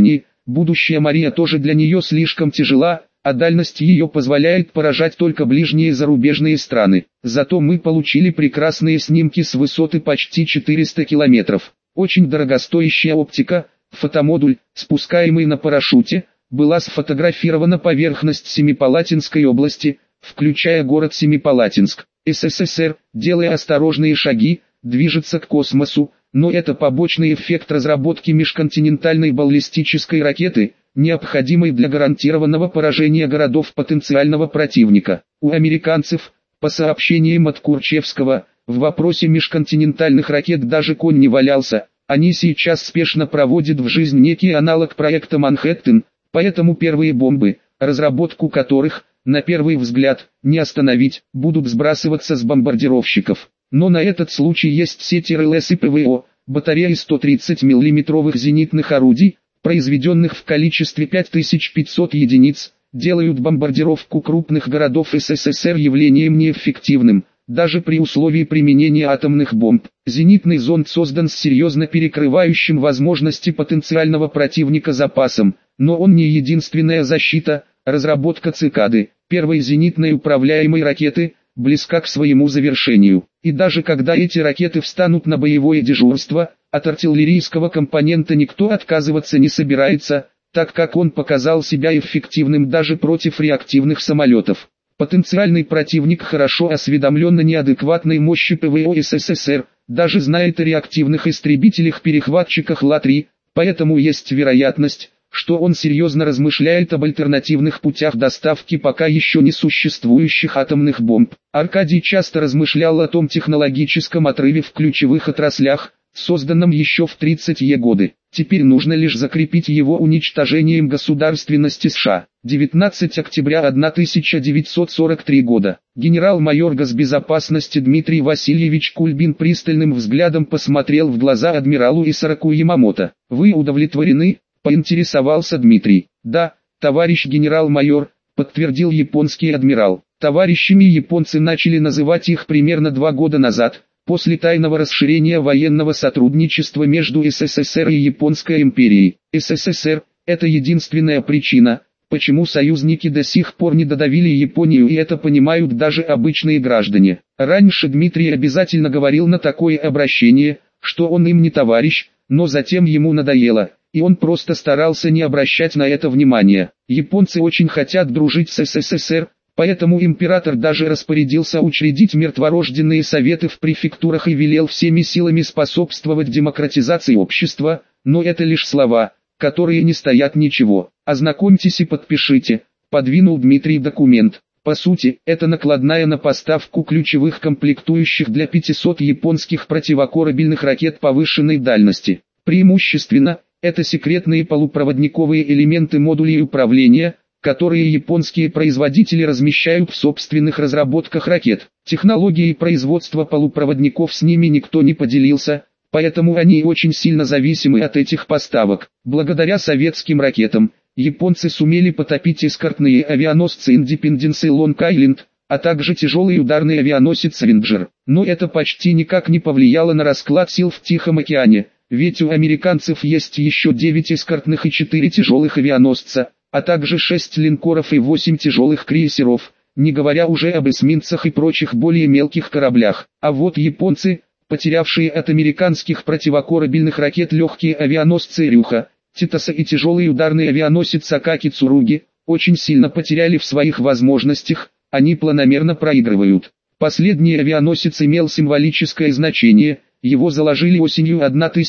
будущая Мария тоже для нее слишком тяжела, а дальность ее позволяет поражать только ближние зарубежные страны. Зато мы получили прекрасные снимки с высоты почти 400 километров. Очень дорогостоящая оптика, фотомодуль, спускаемый на парашюте, была сфотографирована поверхность Семипалатинской области, включая город Семипалатинск. СССР, делая осторожные шаги, движется к космосу, но это побочный эффект разработки межконтинентальной баллистической ракеты, необходимой для гарантированного поражения городов потенциального противника. У американцев, по сообщениям от Курчевского, в вопросе межконтинентальных ракет даже конь не валялся, они сейчас спешно проводят в жизнь некий аналог проекта «Манхэттен», поэтому первые бомбы, разработку которых, на первый взгляд, не остановить, будут сбрасываться с бомбардировщиков. Но на этот случай есть сети РЛС и ПВО, батареи 130 мм зенитных орудий, произведенных в количестве 5500 единиц, делают бомбардировку крупных городов СССР явлением неэффективным, даже при условии применения атомных бомб. Зенитный зонд создан с серьезно перекрывающим возможности потенциального противника запасом, но он не единственная защита. Разработка «Цикады», первой зенитной управляемой ракеты, близка к своему завершению. И даже когда эти ракеты встанут на боевое дежурство, от артиллерийского компонента никто отказываться не собирается, так как он показал себя эффективным даже против реактивных самолетов. Потенциальный противник хорошо осведомлен о неадекватной мощи ПВО СССР, даже знает о реактивных истребителях-перехватчиках Ла-3, поэтому есть вероятность, что он серьезно размышляет об альтернативных путях доставки пока еще не существующих атомных бомб. Аркадий часто размышлял о том технологическом отрыве в ключевых отраслях, созданном еще в 30-е годы. Теперь нужно лишь закрепить его уничтожением государственности США. 19 октября 1943 года. Генерал-майор госбезопасности Дмитрий Васильевич Кульбин пристальным взглядом посмотрел в глаза адмиралу Исараку Ямамото. «Вы удовлетворены?» — поинтересовался Дмитрий. «Да, товарищ генерал-майор», — подтвердил японский адмирал. Товарищами японцы начали называть их примерно 2 года назад, после тайного расширения военного сотрудничества между СССР и Японской империей. СССР – это единственная причина, почему союзники до сих пор не додавили Японию, и это понимают даже обычные граждане. Раньше Дмитрий обязательно говорил на такое обращение, что он им не товарищ, но затем ему надоело, и он просто старался не обращать на это внимания. Японцы очень хотят дружить с СССР, поэтому император даже распорядился учредить мертворожденные советы в префектурах и велел всеми силами способствовать демократизации общества, но это лишь слова, которые не стоят ничего. «Ознакомьтесь и подпишите», — подвинул Дмитрий документ. По сути, это накладная на поставку ключевых комплектующих для 500 японских противокорабельных ракет повышенной дальности. Преимущественно, это секретные полупроводниковые элементы модулей управления, которые японские производители размещают в собственных разработках ракет. Технологией производства полупроводников с ними никто не поделился, поэтому они очень сильно зависимы от этих поставок. Благодаря советским ракетам, японцы сумели потопить эскортные авианосцы Independence и Long Island, а также тяжелый ударный авианосец Avenger. Но это почти никак не повлияло на расклад сил в Тихом океане, ведь у американцев есть еще 9 эскортных и 4 тяжелых авианосца, а также 6 линкоров и 8 тяжелых крейсеров, не говоря уже об эсминцах и прочих более мелких кораблях. А вот японцы, потерявшие от американских противокорабельных ракет легкие авианосцы Рюха, Титоса и тяжелый ударный авианосец Акаки Цуруги, очень сильно потеряли в своих возможностях, они планомерно проигрывают. Последний авианосец имел символическое значение, его заложили осенью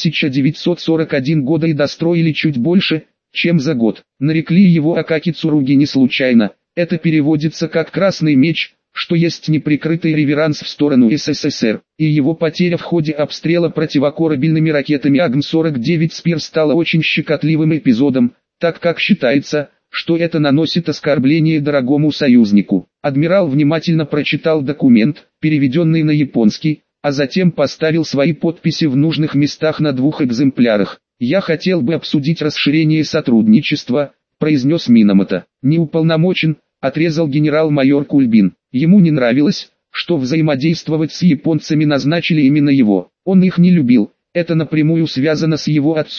1941 года и достроили чуть больше, чем за год. Нарекли его Акаки Цуруги не случайно, это переводится как «красный меч», что есть неприкрытый реверанс в сторону СССР, и его потеря в ходе обстрела противокорабельными ракетами АГМ-49 «Спир» стала очень щекотливым эпизодом, так как считается, что это наносит оскорбление дорогому союзнику. Адмирал внимательно прочитал документ, переведенный на японский, а затем поставил свои подписи в нужных местах на 2 экземплярах. «Я хотел бы обсудить расширение сотрудничества», — произнес Минамото. «Не уполномочен», — отрезал генерал-майор Кульбин. Ему не нравилось, что взаимодействовать с японцами назначили именно его. Он их не любил, это напрямую связано с его отцом,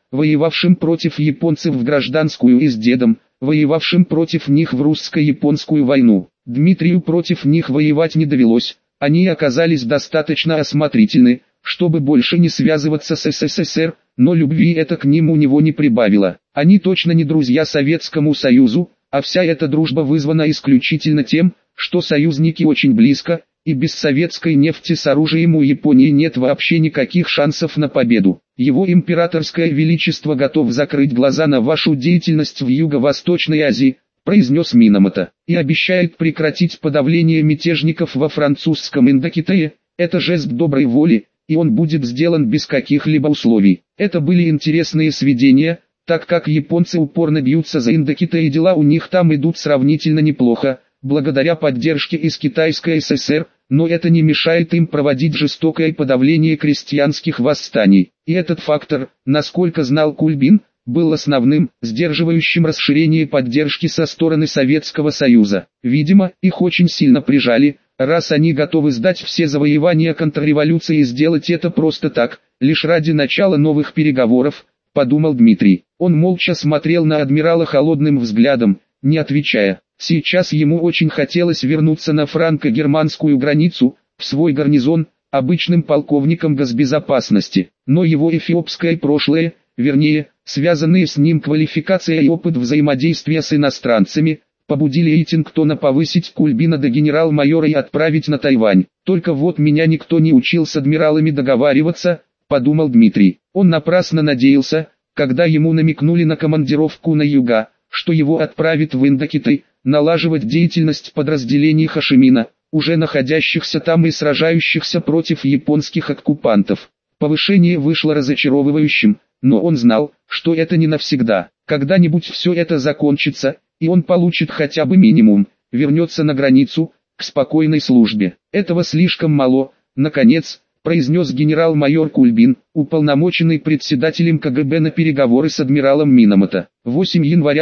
воевавшим против японцев в гражданскую и с дедом, воевавшим против них в русско-японскую войну. Дмитрию против них воевать не довелось, они оказались достаточно осмотрительны, чтобы больше не связываться с СССР, но любви это к ним у него не прибавило. Они точно не друзья Советскому Союзу, а вся эта дружба вызвана исключительно тем, что союзники очень близко, и без советской нефти с оружием у Японии нет вообще никаких шансов на победу. Его императорское величество готов закрыть глаза на вашу деятельность в Юго-Восточной Азии, произнес Минамото, и обещает прекратить подавление мятежников во французском Индокитае. Это жест доброй воли, и он будет сделан без каких-либо условий. Это были интересные сведения, так как японцы упорно бьются за Индокитай и дела у них там идут сравнительно неплохо, благодаря поддержке из Китайской ССР, но это не мешает им проводить жестокое подавление крестьянских восстаний. И этот фактор, насколько знал Кульбин, был основным, сдерживающим расширение поддержки со стороны Советского Союза. Видимо, их очень сильно прижали, раз они готовы сдать все завоевания контрреволюции и сделать это просто так, лишь ради начала новых переговоров, подумал Дмитрий. Он молча смотрел на адмирала холодным взглядом, не отвечая. Сейчас ему очень хотелось вернуться на франко-германскую границу, в свой гарнизон, обычным полковником госбезопасности. Но его эфиопское прошлое, вернее, связанные с ним квалификация и опыт взаимодействия с иностранцами, побудили Эйтингтона повысить Кульбина до генерал-майора и отправить на Тайвань. Только вот меня никто не учил с адмиралами договариваться, подумал Дмитрий. Он напрасно надеялся, когда ему намекнули на командировку на юга, что его отправят в Индокитай, налаживать деятельность подразделений Хошимина, уже находящихся там и сражающихся против японских оккупантов. Повышение вышло разочаровывающим, но он знал, что это не навсегда. Когда-нибудь все это закончится, и он получит хотя бы минимум, вернется на границу, к спокойной службе. Этого слишком мало, наконец, произнес генерал-майор Кульбин, уполномоченный председателем КГБ на переговоры с адмиралом Минамото. 8 января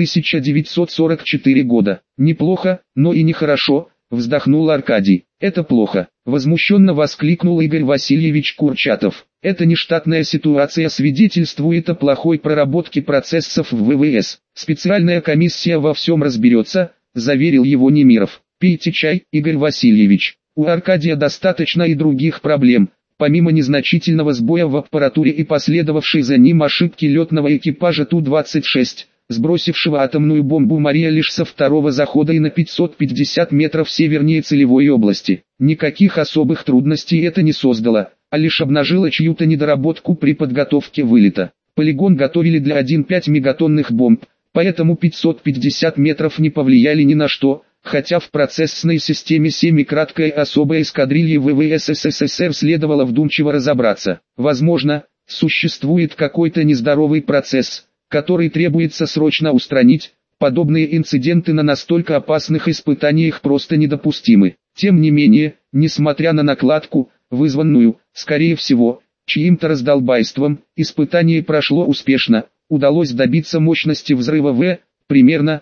1944 года. Неплохо, но и нехорошо, вздохнул Аркадий. Это плохо, возмущенно воскликнул Игорь Васильевич Курчатов. Это нештатная ситуация свидетельствует о плохой проработке процессов в ВВС. Специальная комиссия во всем разберется, заверил его Немиров. Пейте чай, Игорь Васильевич. У Аркадия достаточно и других проблем, помимо незначительного сбоя в аппаратуре и последовавшей за ним ошибки летного экипажа Ту-26, сбросившего атомную бомбу Мария лишь со второго захода и на 550 метров севернее целевой области. Никаких особых трудностей это не создало, а лишь обнажило чью-то недоработку при подготовке вылета. Полигон готовили для 1,5 мегатонных бомб, поэтому 550 метров не повлияли ни на что, хотя в процессной системе 7 краткой особой эскадрильи ВВС СССР следовало вдумчиво разобраться. Возможно, существует какой-то нездоровый процесс, который требуется срочно устранить. Подобные инциденты на настолько опасных испытаниях просто недопустимы. Тем не менее, несмотря на накладку, вызванную, скорее всего, чьим-то раздолбайством, испытание прошло успешно. Удалось добиться мощности взрыва примерно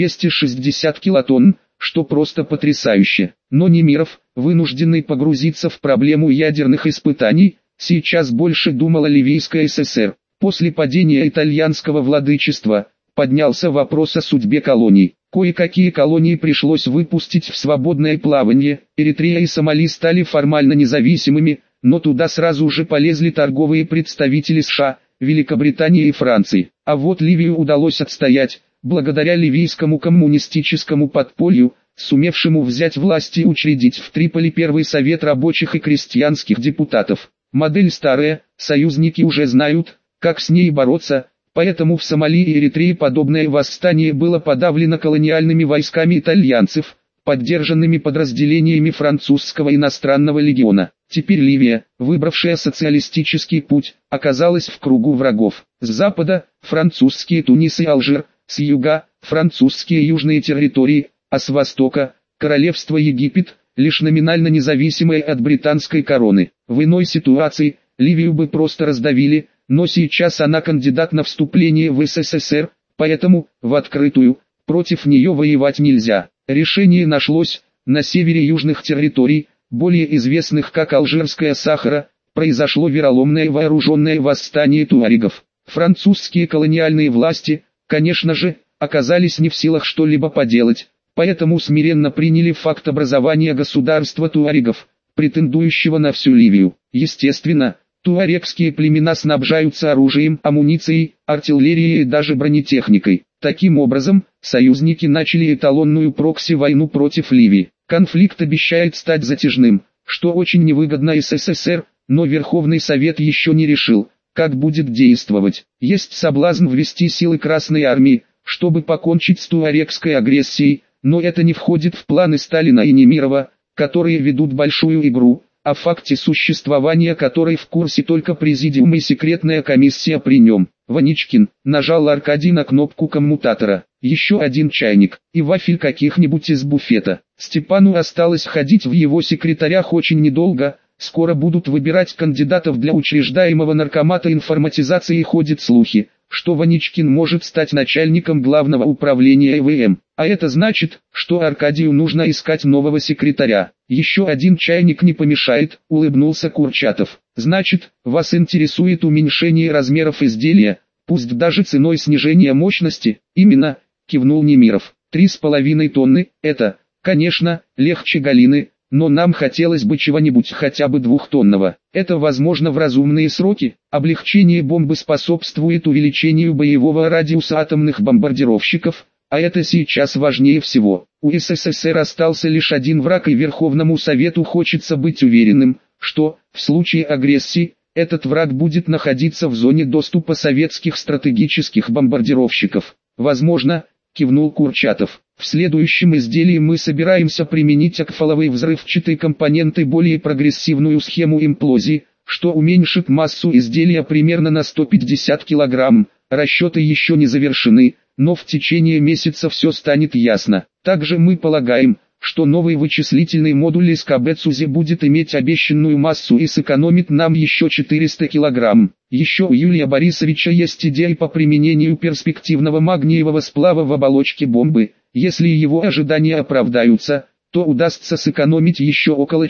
260 килотонн, что просто потрясающе. Но Немиров, вынужденный погрузиться в проблему ядерных испытаний, сейчас больше думал о Ливийской ССР. После падения итальянского владычества, поднялся вопрос о судьбе колоний. Кое-какие колонии пришлось выпустить в свободное плавание, Эритрея и Сомали стали формально независимыми, но туда сразу же полезли торговые представители США, Великобритании и Франции. А вот Ливию удалось отстоять, благодаря ливийскому коммунистическому подполью, сумевшему взять власть и учредить в Триполи первый совет рабочих и крестьянских депутатов. Модель старая, союзники уже знают, как с ней бороться, поэтому в Сомали и Эритрее подобное восстание было подавлено колониальными войсками итальянцев, поддержанными подразделениями французского иностранного легиона. Теперь Ливия, выбравшая социалистический путь, оказалась в кругу врагов. С запада – французские Тунис и Алжир, с юга – французские южные территории, а с востока – королевство Египет, лишь номинально независимое от британской короны. В иной ситуации, Ливию бы просто раздавили, но сейчас она кандидат на вступление в СССР, поэтому, в открытую, против нее воевать нельзя. Решение нашлось, на севере южных территорий, более известных как Алжирская Сахара, произошло вероломное вооруженное восстание туарегов. Французские колониальные власти, конечно же, оказались не в силах что-либо поделать, поэтому смиренно приняли факт образования государства туарегов, претендующего на всю Ливию. Естественно, туарегские племена снабжаются оружием, амуницией, артиллерией и даже бронетехникой. Таким образом, союзники начали эталонную прокси-войну против Ливии. Конфликт обещает стать затяжным, что очень невыгодно СССР, но Верховный Совет еще не решил, как будет действовать. Есть соблазн ввести силы Красной Армии, чтобы покончить с туарегской агрессией, но это не входит в планы Сталина и Немирова, которые ведут большую игру, о факте существования которой в курсе только президиум и секретная комиссия при нем. Ваничкин, нажал Аркадий на кнопку коммутатора. Еще один чайник и вафель каких-нибудь из буфета. Степану осталось ходить в его секретарях очень недолго. Скоро будут выбирать кандидатов для учреждаемого наркомата информатизации. Ходят слухи, что Ваничкин может стать начальником главного управления ЭВМ. А это значит, что Аркадию нужно искать нового секретаря. Еще один чайник не помешает, улыбнулся Курчатов. Значит, вас интересует уменьшение размеров изделия, пусть даже ценой снижения мощности? Именно, кивнул Немиров. 3,5 тонны, это, конечно, легче Галины. Но нам хотелось бы чего-нибудь хотя бы 2-тонного. Это возможно в разумные сроки. Облегчение бомбы способствует увеличению боевого радиуса атомных бомбардировщиков, а это сейчас важнее всего. У СССР остался лишь один враг, и Верховному Совету хочется быть уверенным, что, в случае агрессии, этот враг будет находиться в зоне доступа советских стратегических бомбардировщиков. Возможно, кивнул Курчатов. В следующем изделии мы собираемся применить акфаловые взрывчатые компоненты, более прогрессивную схему имплозии, что уменьшит массу изделия примерно на 150 кг. Расчеты еще не завершены, но в течение месяца все станет ясно. Также мы полагаем, что новый вычислительный модуль СКБ ЦУЗИ будет иметь обещанную массу и сэкономит нам еще 400 кг. Еще у Юрия Борисовича есть идеи по применению перспективного магниевого сплава в оболочке бомбы. Если его ожидания оправдаются, то удастся сэкономить еще около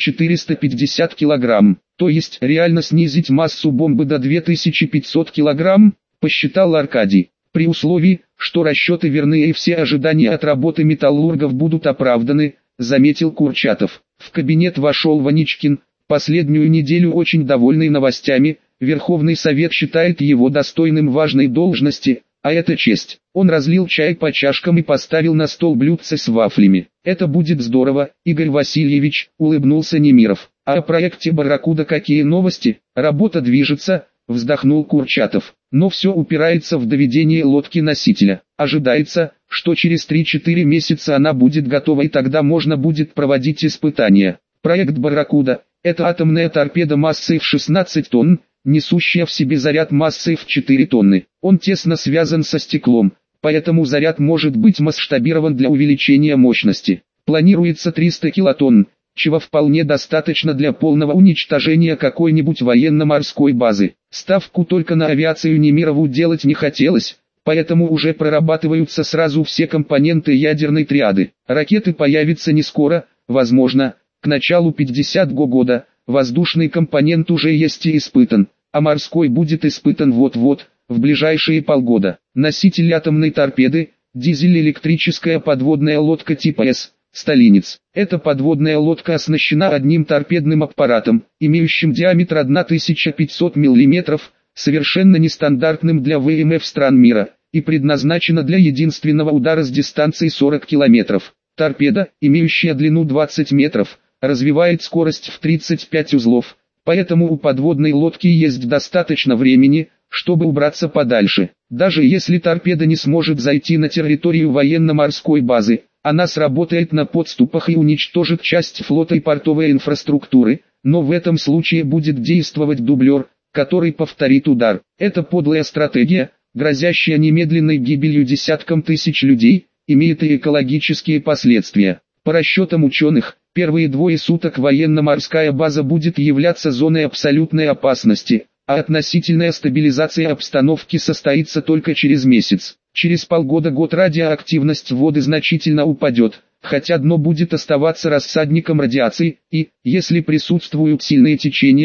450 кг, то есть реально снизить массу бомбы до 2500 кг, посчитал Аркадий. При условии, что расчеты верны и все ожидания от работы металлургов будут оправданы, заметил Курчатов. В кабинет вошел Ваничкин, последнюю неделю очень довольный новостями. Верховный Совет считает его достойным важной должности, а это честь. Он разлил чай по чашкам и поставил на стол блюдце с вафлями. Это будет здорово, Игорь Васильевич, улыбнулся Немиров. А о проекте «Барракуда» какие новости? Работа движется, вздохнул Курчатов. Но все упирается в доведение лодки-носителя. Ожидается, что через 3-4 месяца она будет готова, и тогда можно будет проводить испытания. Проект «Барракуда» — это атомная торпеда массой в 16 тонн, несущая в себе заряд массой в 4 тонны. Он тесно связан со стеклом, поэтому заряд может быть масштабирован для увеличения мощности. Планируется 300 килотонн, чего вполне достаточно для полного уничтожения какой-нибудь военно-морской базы. Ставку только на авиацию Немирову делать не хотелось, поэтому уже прорабатываются сразу все компоненты ядерной триады. Ракеты появятся не скоро, возможно, к началу 50-го года. Воздушный компонент уже есть и испытан, а морской будет испытан вот-вот, в ближайшие полгода. Носитель атомной торпеды, дизель-электрическая подводная лодка типа С, «Сталинец». Эта подводная лодка оснащена одним торпедным аппаратом, имеющим диаметр 1500 мм, совершенно нестандартным для ВМФ стран мира, и предназначена для единственного удара с дистанции 40 км. Торпеда, имеющая длину 20 метров, развивает скорость в 35 узлов, поэтому у подводной лодки есть достаточно времени, чтобы убраться подальше. Даже если торпеда не сможет зайти на территорию военно-морской базы, она сработает на подступах и уничтожит часть флота и портовой инфраструктуры, но в этом случае будет действовать дублер, который повторит удар. Это подлая стратегия, грозящая немедленной гибелью десяткам тысяч людей, имеет и экологические последствия. По расчетам ученых, первые 2 суток военно-морская база будет являться зоной абсолютной опасности, а относительная стабилизация обстановки состоится только через месяц. Через полгода-год радиоактивность воды значительно упадет, хотя дно будет оставаться рассадником радиации, и, если присутствуют сильные течения,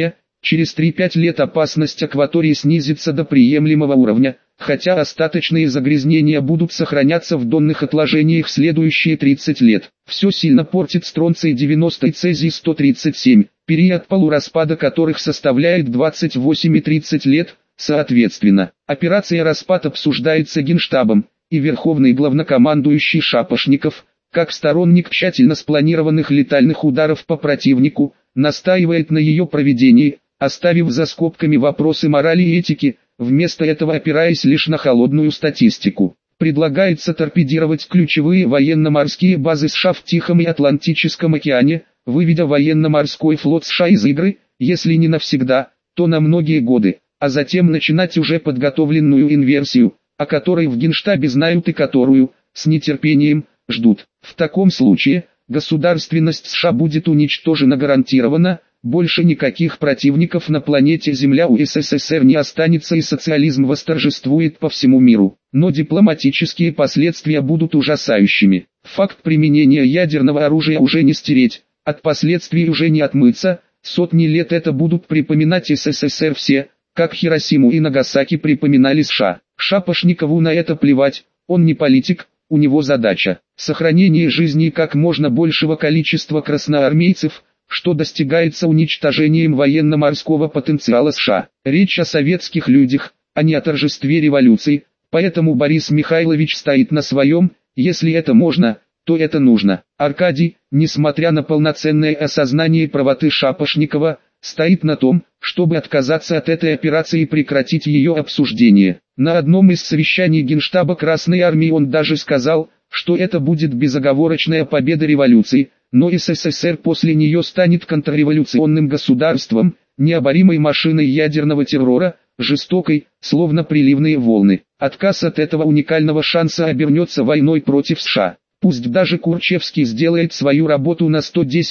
Через 3-5 лет опасность акватории снизится до приемлемого уровня, хотя остаточные загрязнения будут сохраняться в донных отложениях следующие 30 лет. Все сильно портит стронций-90 и цезий-137, период полураспада которых составляет 28 и 30 лет, соответственно. Операция «Распад» обсуждается Генштабом, и Верховный главнокомандующий Шапошников, как сторонник тщательно спланированных летальных ударов по противнику, настаивает на ее проведении, оставив за скобками вопросы морали и этики, вместо этого опираясь лишь на холодную статистику. Предлагается торпедировать ключевые военно-морские базы США в Тихом и Атлантическом океане, выведя военно-морской флот США из игры, если не навсегда, то на многие годы, а затем начинать уже подготовленную инверсию, о которой в Генштабе знают и которую, с нетерпением, ждут. В таком случае, государственность США будет уничтожена гарантированно, больше никаких противников на планете Земля у СССР не останется и социализм восторжествует по всему миру. Но дипломатические последствия будут ужасающими. Факт применения ядерного оружия уже не стереть, от последствий уже не отмыться, сотни лет это будут припоминать СССР все, как Хиросиму и Нагасаки припоминали США. Шапошникову на это плевать, он не политик, у него задача – сохранение жизни как можно большего количества красноармейцев, что достигается уничтожением военно-морского потенциала США. Речь о советских людях, а не о торжестве революции, поэтому Борис Михайлович стоит на своем, если это можно, то это нужно. Аркадий, несмотря на полноценное осознание правоты Шапошникова, стоит на том, чтобы отказаться от этой операции и прекратить ее обсуждение. На одном из совещаний Генштаба Красной Армии он даже сказал, что это будет безоговорочная победа революции, но СССР после нее станет контрреволюционным государством, необоримой машиной ядерного террора, жестокой, словно приливные волны. Отказ от этого уникального шанса обернется войной против США. Пусть даже Курчевский сделает свою работу на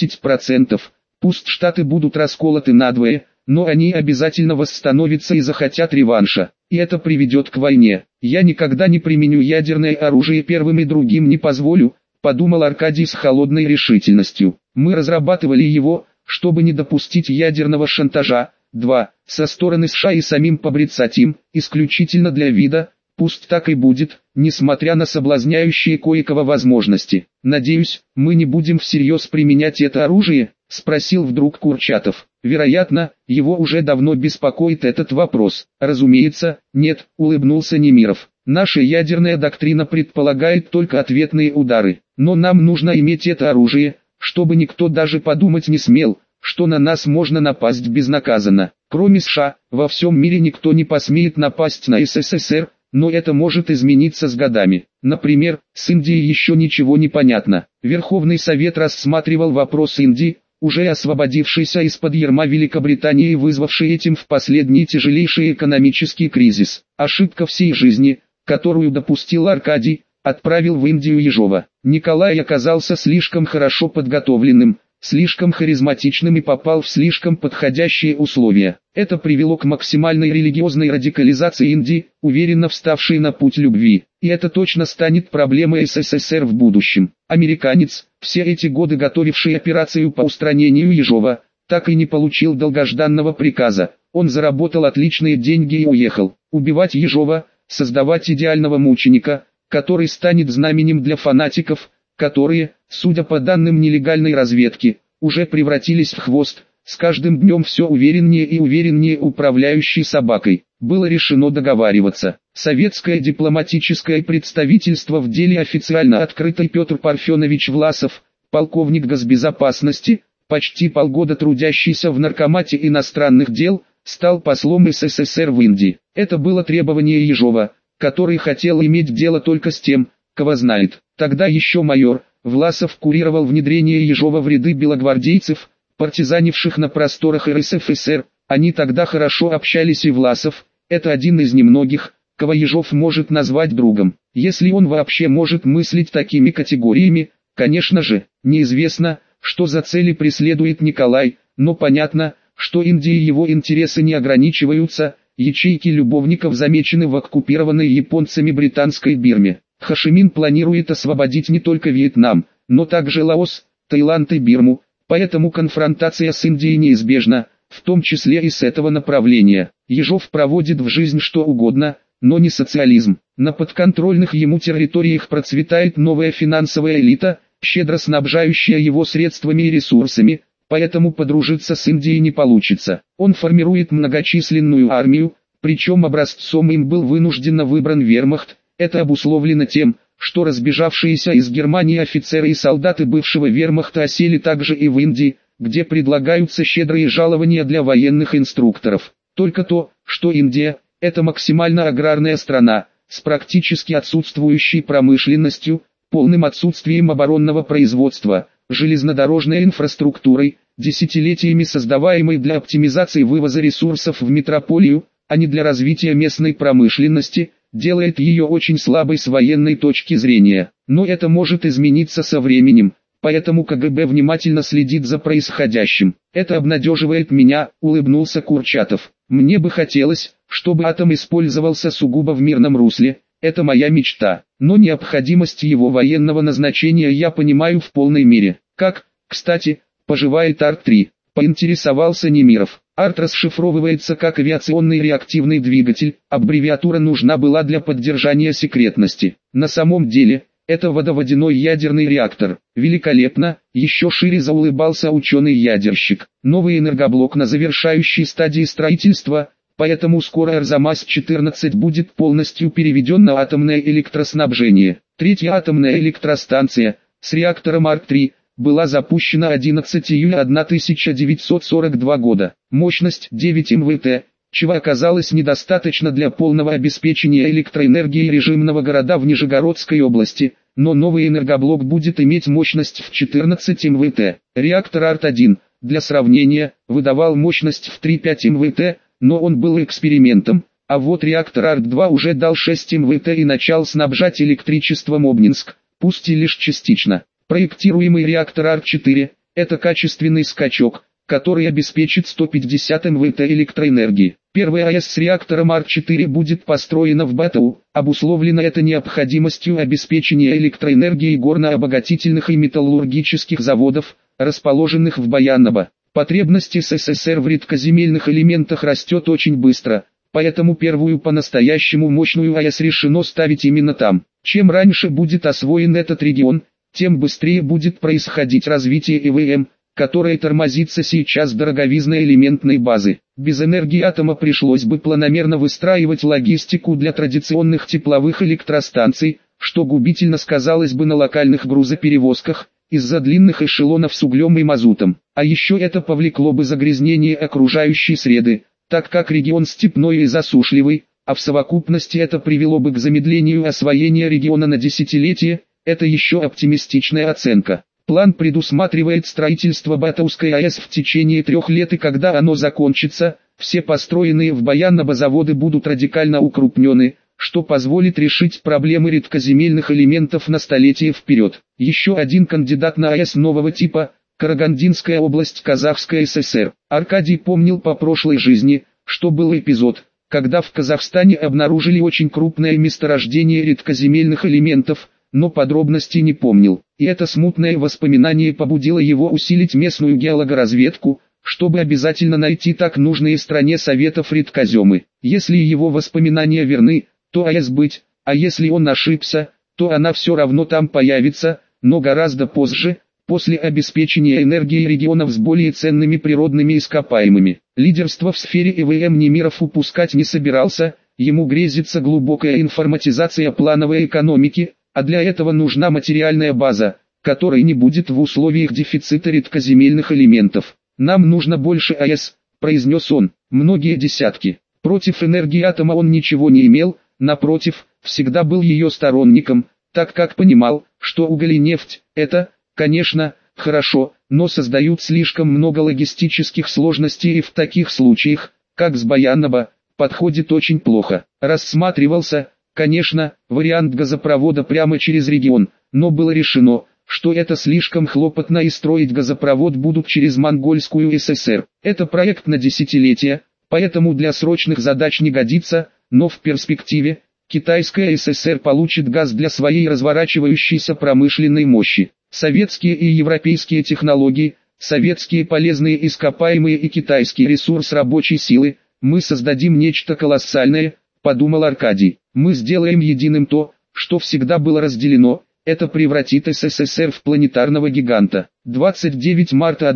110%, пусть Штаты будут расколоты надвое, но они обязательно восстановятся и захотят реванша, и это приведет к войне. Я никогда не применю ядерное оружие первым и другим не позволю, подумал Аркадий с холодной решительностью. Мы разрабатывали его, чтобы не допустить ядерного шантажа. 2. Со стороны США и самим побрицать им, исключительно для вида, пусть так и будет, несмотря на соблазняющие кое-кого возможности. Надеюсь, мы не будем всерьез применять это оружие, спросил вдруг Курчатов. Вероятно, его уже давно беспокоит этот вопрос. Разумеется, нет, улыбнулся Немиров. Наша ядерная доктрина предполагает только ответные удары, но нам нужно иметь это оружие, чтобы никто даже подумать не смел, что на нас можно напасть безнаказанно. Кроме США, во всем мире никто не посмеет напасть на СССР, но это может измениться с годами. Например, с Индией еще ничего не понятно. Верховный Совет рассматривал вопрос Индии, уже освободившейся из-под ярма Великобритании и вызвавшей этим в последний тяжелейший экономический кризис. Ошибка всей жизни, которую допустил Аркадий, отправил в Индию Ежова. Николай оказался слишком хорошо подготовленным, слишком харизматичным и попал в слишком подходящие условия. Это привело к максимальной религиозной радикализации Индии, уверенно вставшей на путь любви. И это точно станет проблемой СССР в будущем. Американец, все эти годы готовивший операцию по устранению Ежова, так и не получил долгожданного приказа. Он заработал отличные деньги и уехал. Убивать Ежова, создавать идеального мученика, который станет знаменем для фанатиков, которые, судя по данным нелегальной разведки, уже превратились в хвост, с каждым днем все увереннее и увереннее управляющей собакой. Было решено договариваться. Советское дипломатическое представительство в деле официально открытый Петр Парфенович Власов, полковник госбезопасности, почти полгода трудящийся в Наркомате иностранных дел, стал послом СССР в Индии. Это было требование Ежова, который хотел иметь дело только с тем, кого знает. Тогда еще майор Власов курировал внедрение Ежова в ряды белогвардейцев, партизанивших на просторах РСФСР. Они тогда хорошо общались, и Власов – это один из немногих, кого Ежов может назвать другом. Если он вообще может мыслить такими категориями, конечно же, неизвестно, что за цели преследует Николай, но понятно, что Индии его интересы не ограничиваются. Ячейки любовников замечены в оккупированной японцами британской Бирме. Хошимин планирует освободить не только Вьетнам, но также Лаос, Таиланд и Бирму, поэтому конфронтация с Индией неизбежна. в том числе и с этого направления. Ежов проводит в жизнь что угодно, но не социализм. На подконтрольных ему территориях процветает новая финансовая элита, щедро снабжающая его средствами и ресурсами, поэтому подружиться с Индией не получится. Он формирует многочисленную армию, причем образцом им был вынужденно выбран вермахт. Это обусловлено тем, что разбежавшиеся из Германии офицеры и солдаты бывшего вермахта осели также и в Индии, где предлагаются щедрые жалования для военных инструкторов. Только то, что Индия – это максимально аграрная страна, с практически отсутствующей промышленностью, полным отсутствием оборонного производства, железнодорожной инфраструктурой, десятилетиями создаваемой для оптимизации вывоза ресурсов в метрополию, а не для развития местной промышленности, делает ее очень слабой с военной точки зрения. Но это может измениться со временем, поэтому КГБ внимательно следит за происходящим. Это обнадеживает меня, улыбнулся Курчатов. Мне бы хотелось, чтобы атом использовался сугубо в мирном русле, это моя мечта, но необходимость его военного назначения я понимаю в полной мере. Как, кстати, поживает Арт-3? Поинтересовался Немиров. Арт расшифровывается как авиационный реактивный двигатель, аббревиатура нужна была для поддержания секретности. На самом деле, это водоводяной ядерный реактор. Великолепно, еще шире заулыбался ученый-ядерщик. Новый энергоблок на завершающей стадии строительства, поэтому скоро Арзамас-14 будет полностью переведен на атомное электроснабжение. Третья атомная электростанция, с реактором Арт-3, была запущена 11 июля 1942 года. Мощность 9 МВТ, чего оказалось недостаточно для полного обеспечения электроэнергией режимного города в Нижегородской области, но новый энергоблок будет иметь мощность в 14 МВТ. Реактор Арт-1, для сравнения, выдавал мощность в 3,5 МВТ, но он был экспериментом, а вот реактор Арт-2 уже дал 6 МВТ и начал снабжать электричеством Обнинск, пусть и лишь частично. Проектируемый реактор Арт-4 – это качественный скачок, который обеспечит 150 МВТ электроэнергии. Первая АЭС с реактором Арт-4 будет построена в БАТУ, обусловлено это необходимостью обеспечения электроэнергией горно-обогатительных и металлургических заводов, расположенных в Баяново. Потребность СССР в редкоземельных элементах растет очень быстро, поэтому первую по-настоящему мощную АЭС решено ставить именно там. Чем раньше будет освоен этот регион, тем быстрее будет происходить развитие ЭВМ, которое тормозится сейчас дороговизной элементной базы. Без энергии атома пришлось бы планомерно выстраивать логистику для традиционных тепловых электростанций, что губительно сказалось бы на локальных грузоперевозках, из-за длинных эшелонов с углем и мазутом. А еще это повлекло бы загрязнение окружающей среды, так как регион степной и засушливый, а в совокупности это привело бы к замедлению освоения региона на десятилетие. Это еще оптимистичная оценка. План предусматривает строительство Батауской АЭС в течение 3 лет, и когда оно закончится, все построенные в Баяново заводы будут радикально укрупнены, что позволит решить проблемы редкоземельных элементов на столетие вперед. Еще один кандидат на АЭС нового типа – Карагандинская область Казахская ССР. Аркадий помнил по прошлой жизни, что был эпизод, когда в Казахстане обнаружили очень крупное месторождение редкоземельных элементов, но подробностей не помнил, и это смутное воспоминание побудило его усилить местную геологоразведку, чтобы обязательно найти так нужные стране Советов редкоземы. Если его воспоминания верны, то АЭС быть, а если он ошибся, то она все равно там появится, но гораздо позже, после обеспечения энергии регионов с более ценными природными ископаемыми. Лидерство в сфере ЭВМ Немиров упускать не собирался, ему грезится глубокая информатизация плановой экономики, а для этого нужна материальная база, которой не будет в условиях дефицита редкоземельных элементов. «Нам нужно больше АЭС», – произнес он, – «многие десятки». Против энергии атома он ничего не имел, напротив, всегда был ее сторонником, так как понимал, что уголь и нефть – это, конечно, хорошо, но создают слишком много логистических сложностей и в таких случаях, как с Баяново, подходит очень плохо. Рассматривался, конечно, вариант газопровода прямо через регион, но было решено, что это слишком хлопотно и строить газопровод будут через Монгольскую ССР. Это проект на десятилетия, поэтому для срочных задач не годится, но в перспективе Китайская ССР получит газ для своей разворачивающейся промышленной мощи. Советские и европейские технологии, советские полезные ископаемые и китайский ресурс рабочей силы, мы создадим нечто колоссальное, подумал Аркадий. Мы сделаем единым то, что всегда было разделено, это превратит СССР в планетарного гиганта. 29 марта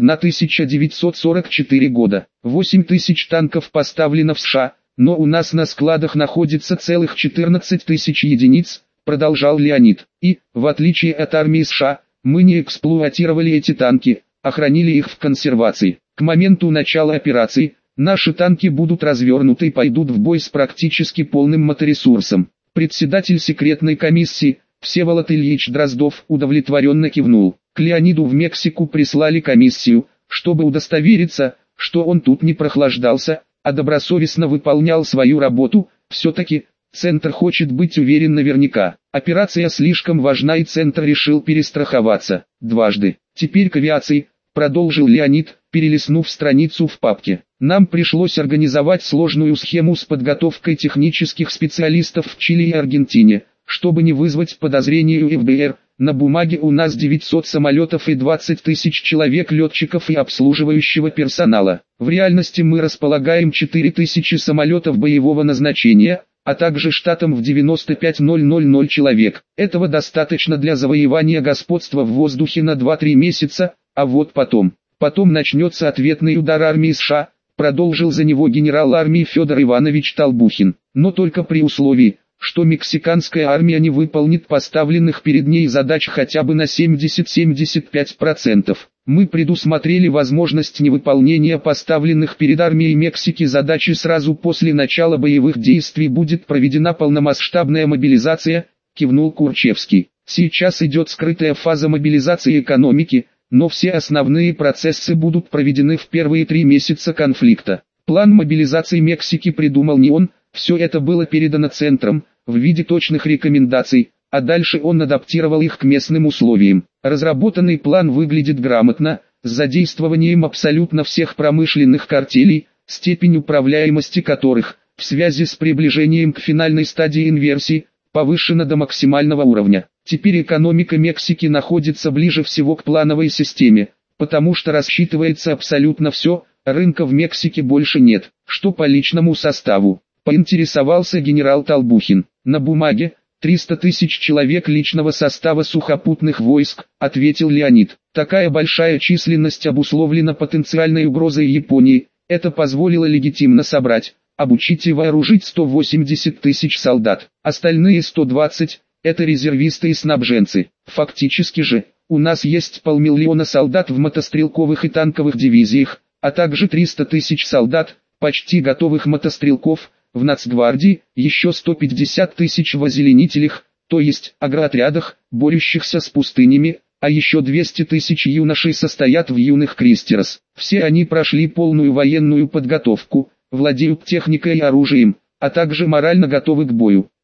1944 года. 8000 танков поставлено в США, но у нас на складах находится целых 14 тысяч единиц, продолжал Леонид. И, в отличие от армии США, мы не эксплуатировали эти танки, а хранили их в консервации. К моменту начала операции, наши танки будут развернуты и пойдут в бой с практически полным моторесурсом. Председатель секретной комиссии, Всеволод Ильич Дроздов, удовлетворенно кивнул. К Леониду в Мексику прислали комиссию, чтобы удостовериться, что он тут не прохлаждался, а добросовестно выполнял свою работу. Все-таки, Центр хочет быть уверен наверняка. Операция слишком важна, и Центр решил перестраховаться. Дважды. Теперь к авиации, продолжил Леонид, перелистнув страницу в папке. Нам пришлось организовать сложную схему с подготовкой технических специалистов в Чили и Аргентине, чтобы не вызвать подозрений у ФБР. На бумаге у нас 900 самолетов и 20 тысяч человек летчиков и обслуживающего персонала. В реальности мы располагаем 4000 самолетов боевого назначения, а также штатом в 95 000 человек. Этого достаточно для завоевания господства в воздухе на 2-3 месяца, а вот потом начнется ответный удар армии США, продолжил за него генерал армии Федор Иванович Толбухин, но только при условии, что мексиканская армия не выполнит поставленных перед ней задач хотя бы на 70-75%. Мы предусмотрели возможность невыполнения поставленных перед армией Мексики задачи сразу после начала боевых действий. Будет проведена полномасштабная мобилизация, кивнул Курчевский. Сейчас идет скрытая фаза мобилизации экономики, но все основные процессы будут проведены в первые 3 месяца конфликта. План мобилизации Мексики придумал не он. Все это было передано Центром, в виде точных рекомендаций, а дальше он адаптировал их к местным условиям. Разработанный план выглядит грамотно, с задействованием абсолютно всех промышленных картелей, степень управляемости которых, в связи с приближением к финальной стадии инверсии, повышена до максимального уровня. Теперь экономика Мексики находится ближе всего к плановой системе, потому что рассчитывается абсолютно все, рынка в Мексике больше нет. Что по личному составу? Поинтересовался генерал Толбухин. На бумаге 300 тысяч человек личного состава сухопутных войск, ответил Леонид. Такая большая численность обусловлена потенциальной угрозой Японии. Это позволило легитимно собрать, обучить и вооружить 180 тысяч солдат. Остальные 120 – это резервисты и снабженцы. Фактически же, у нас есть 500 000 солдат в мотострелковых и танковых дивизиях, а также 300 тысяч солдат, почти готовых мотострелков, в Нацгвардии, еще 150 тысяч в озеленителях, то есть агроотрядах, борющихся с пустынями, а еще 200 тысяч юношей состоят в юных кристерс. Все они прошли полную военную подготовку, владеют техникой и оружием, а также морально готовы к бою.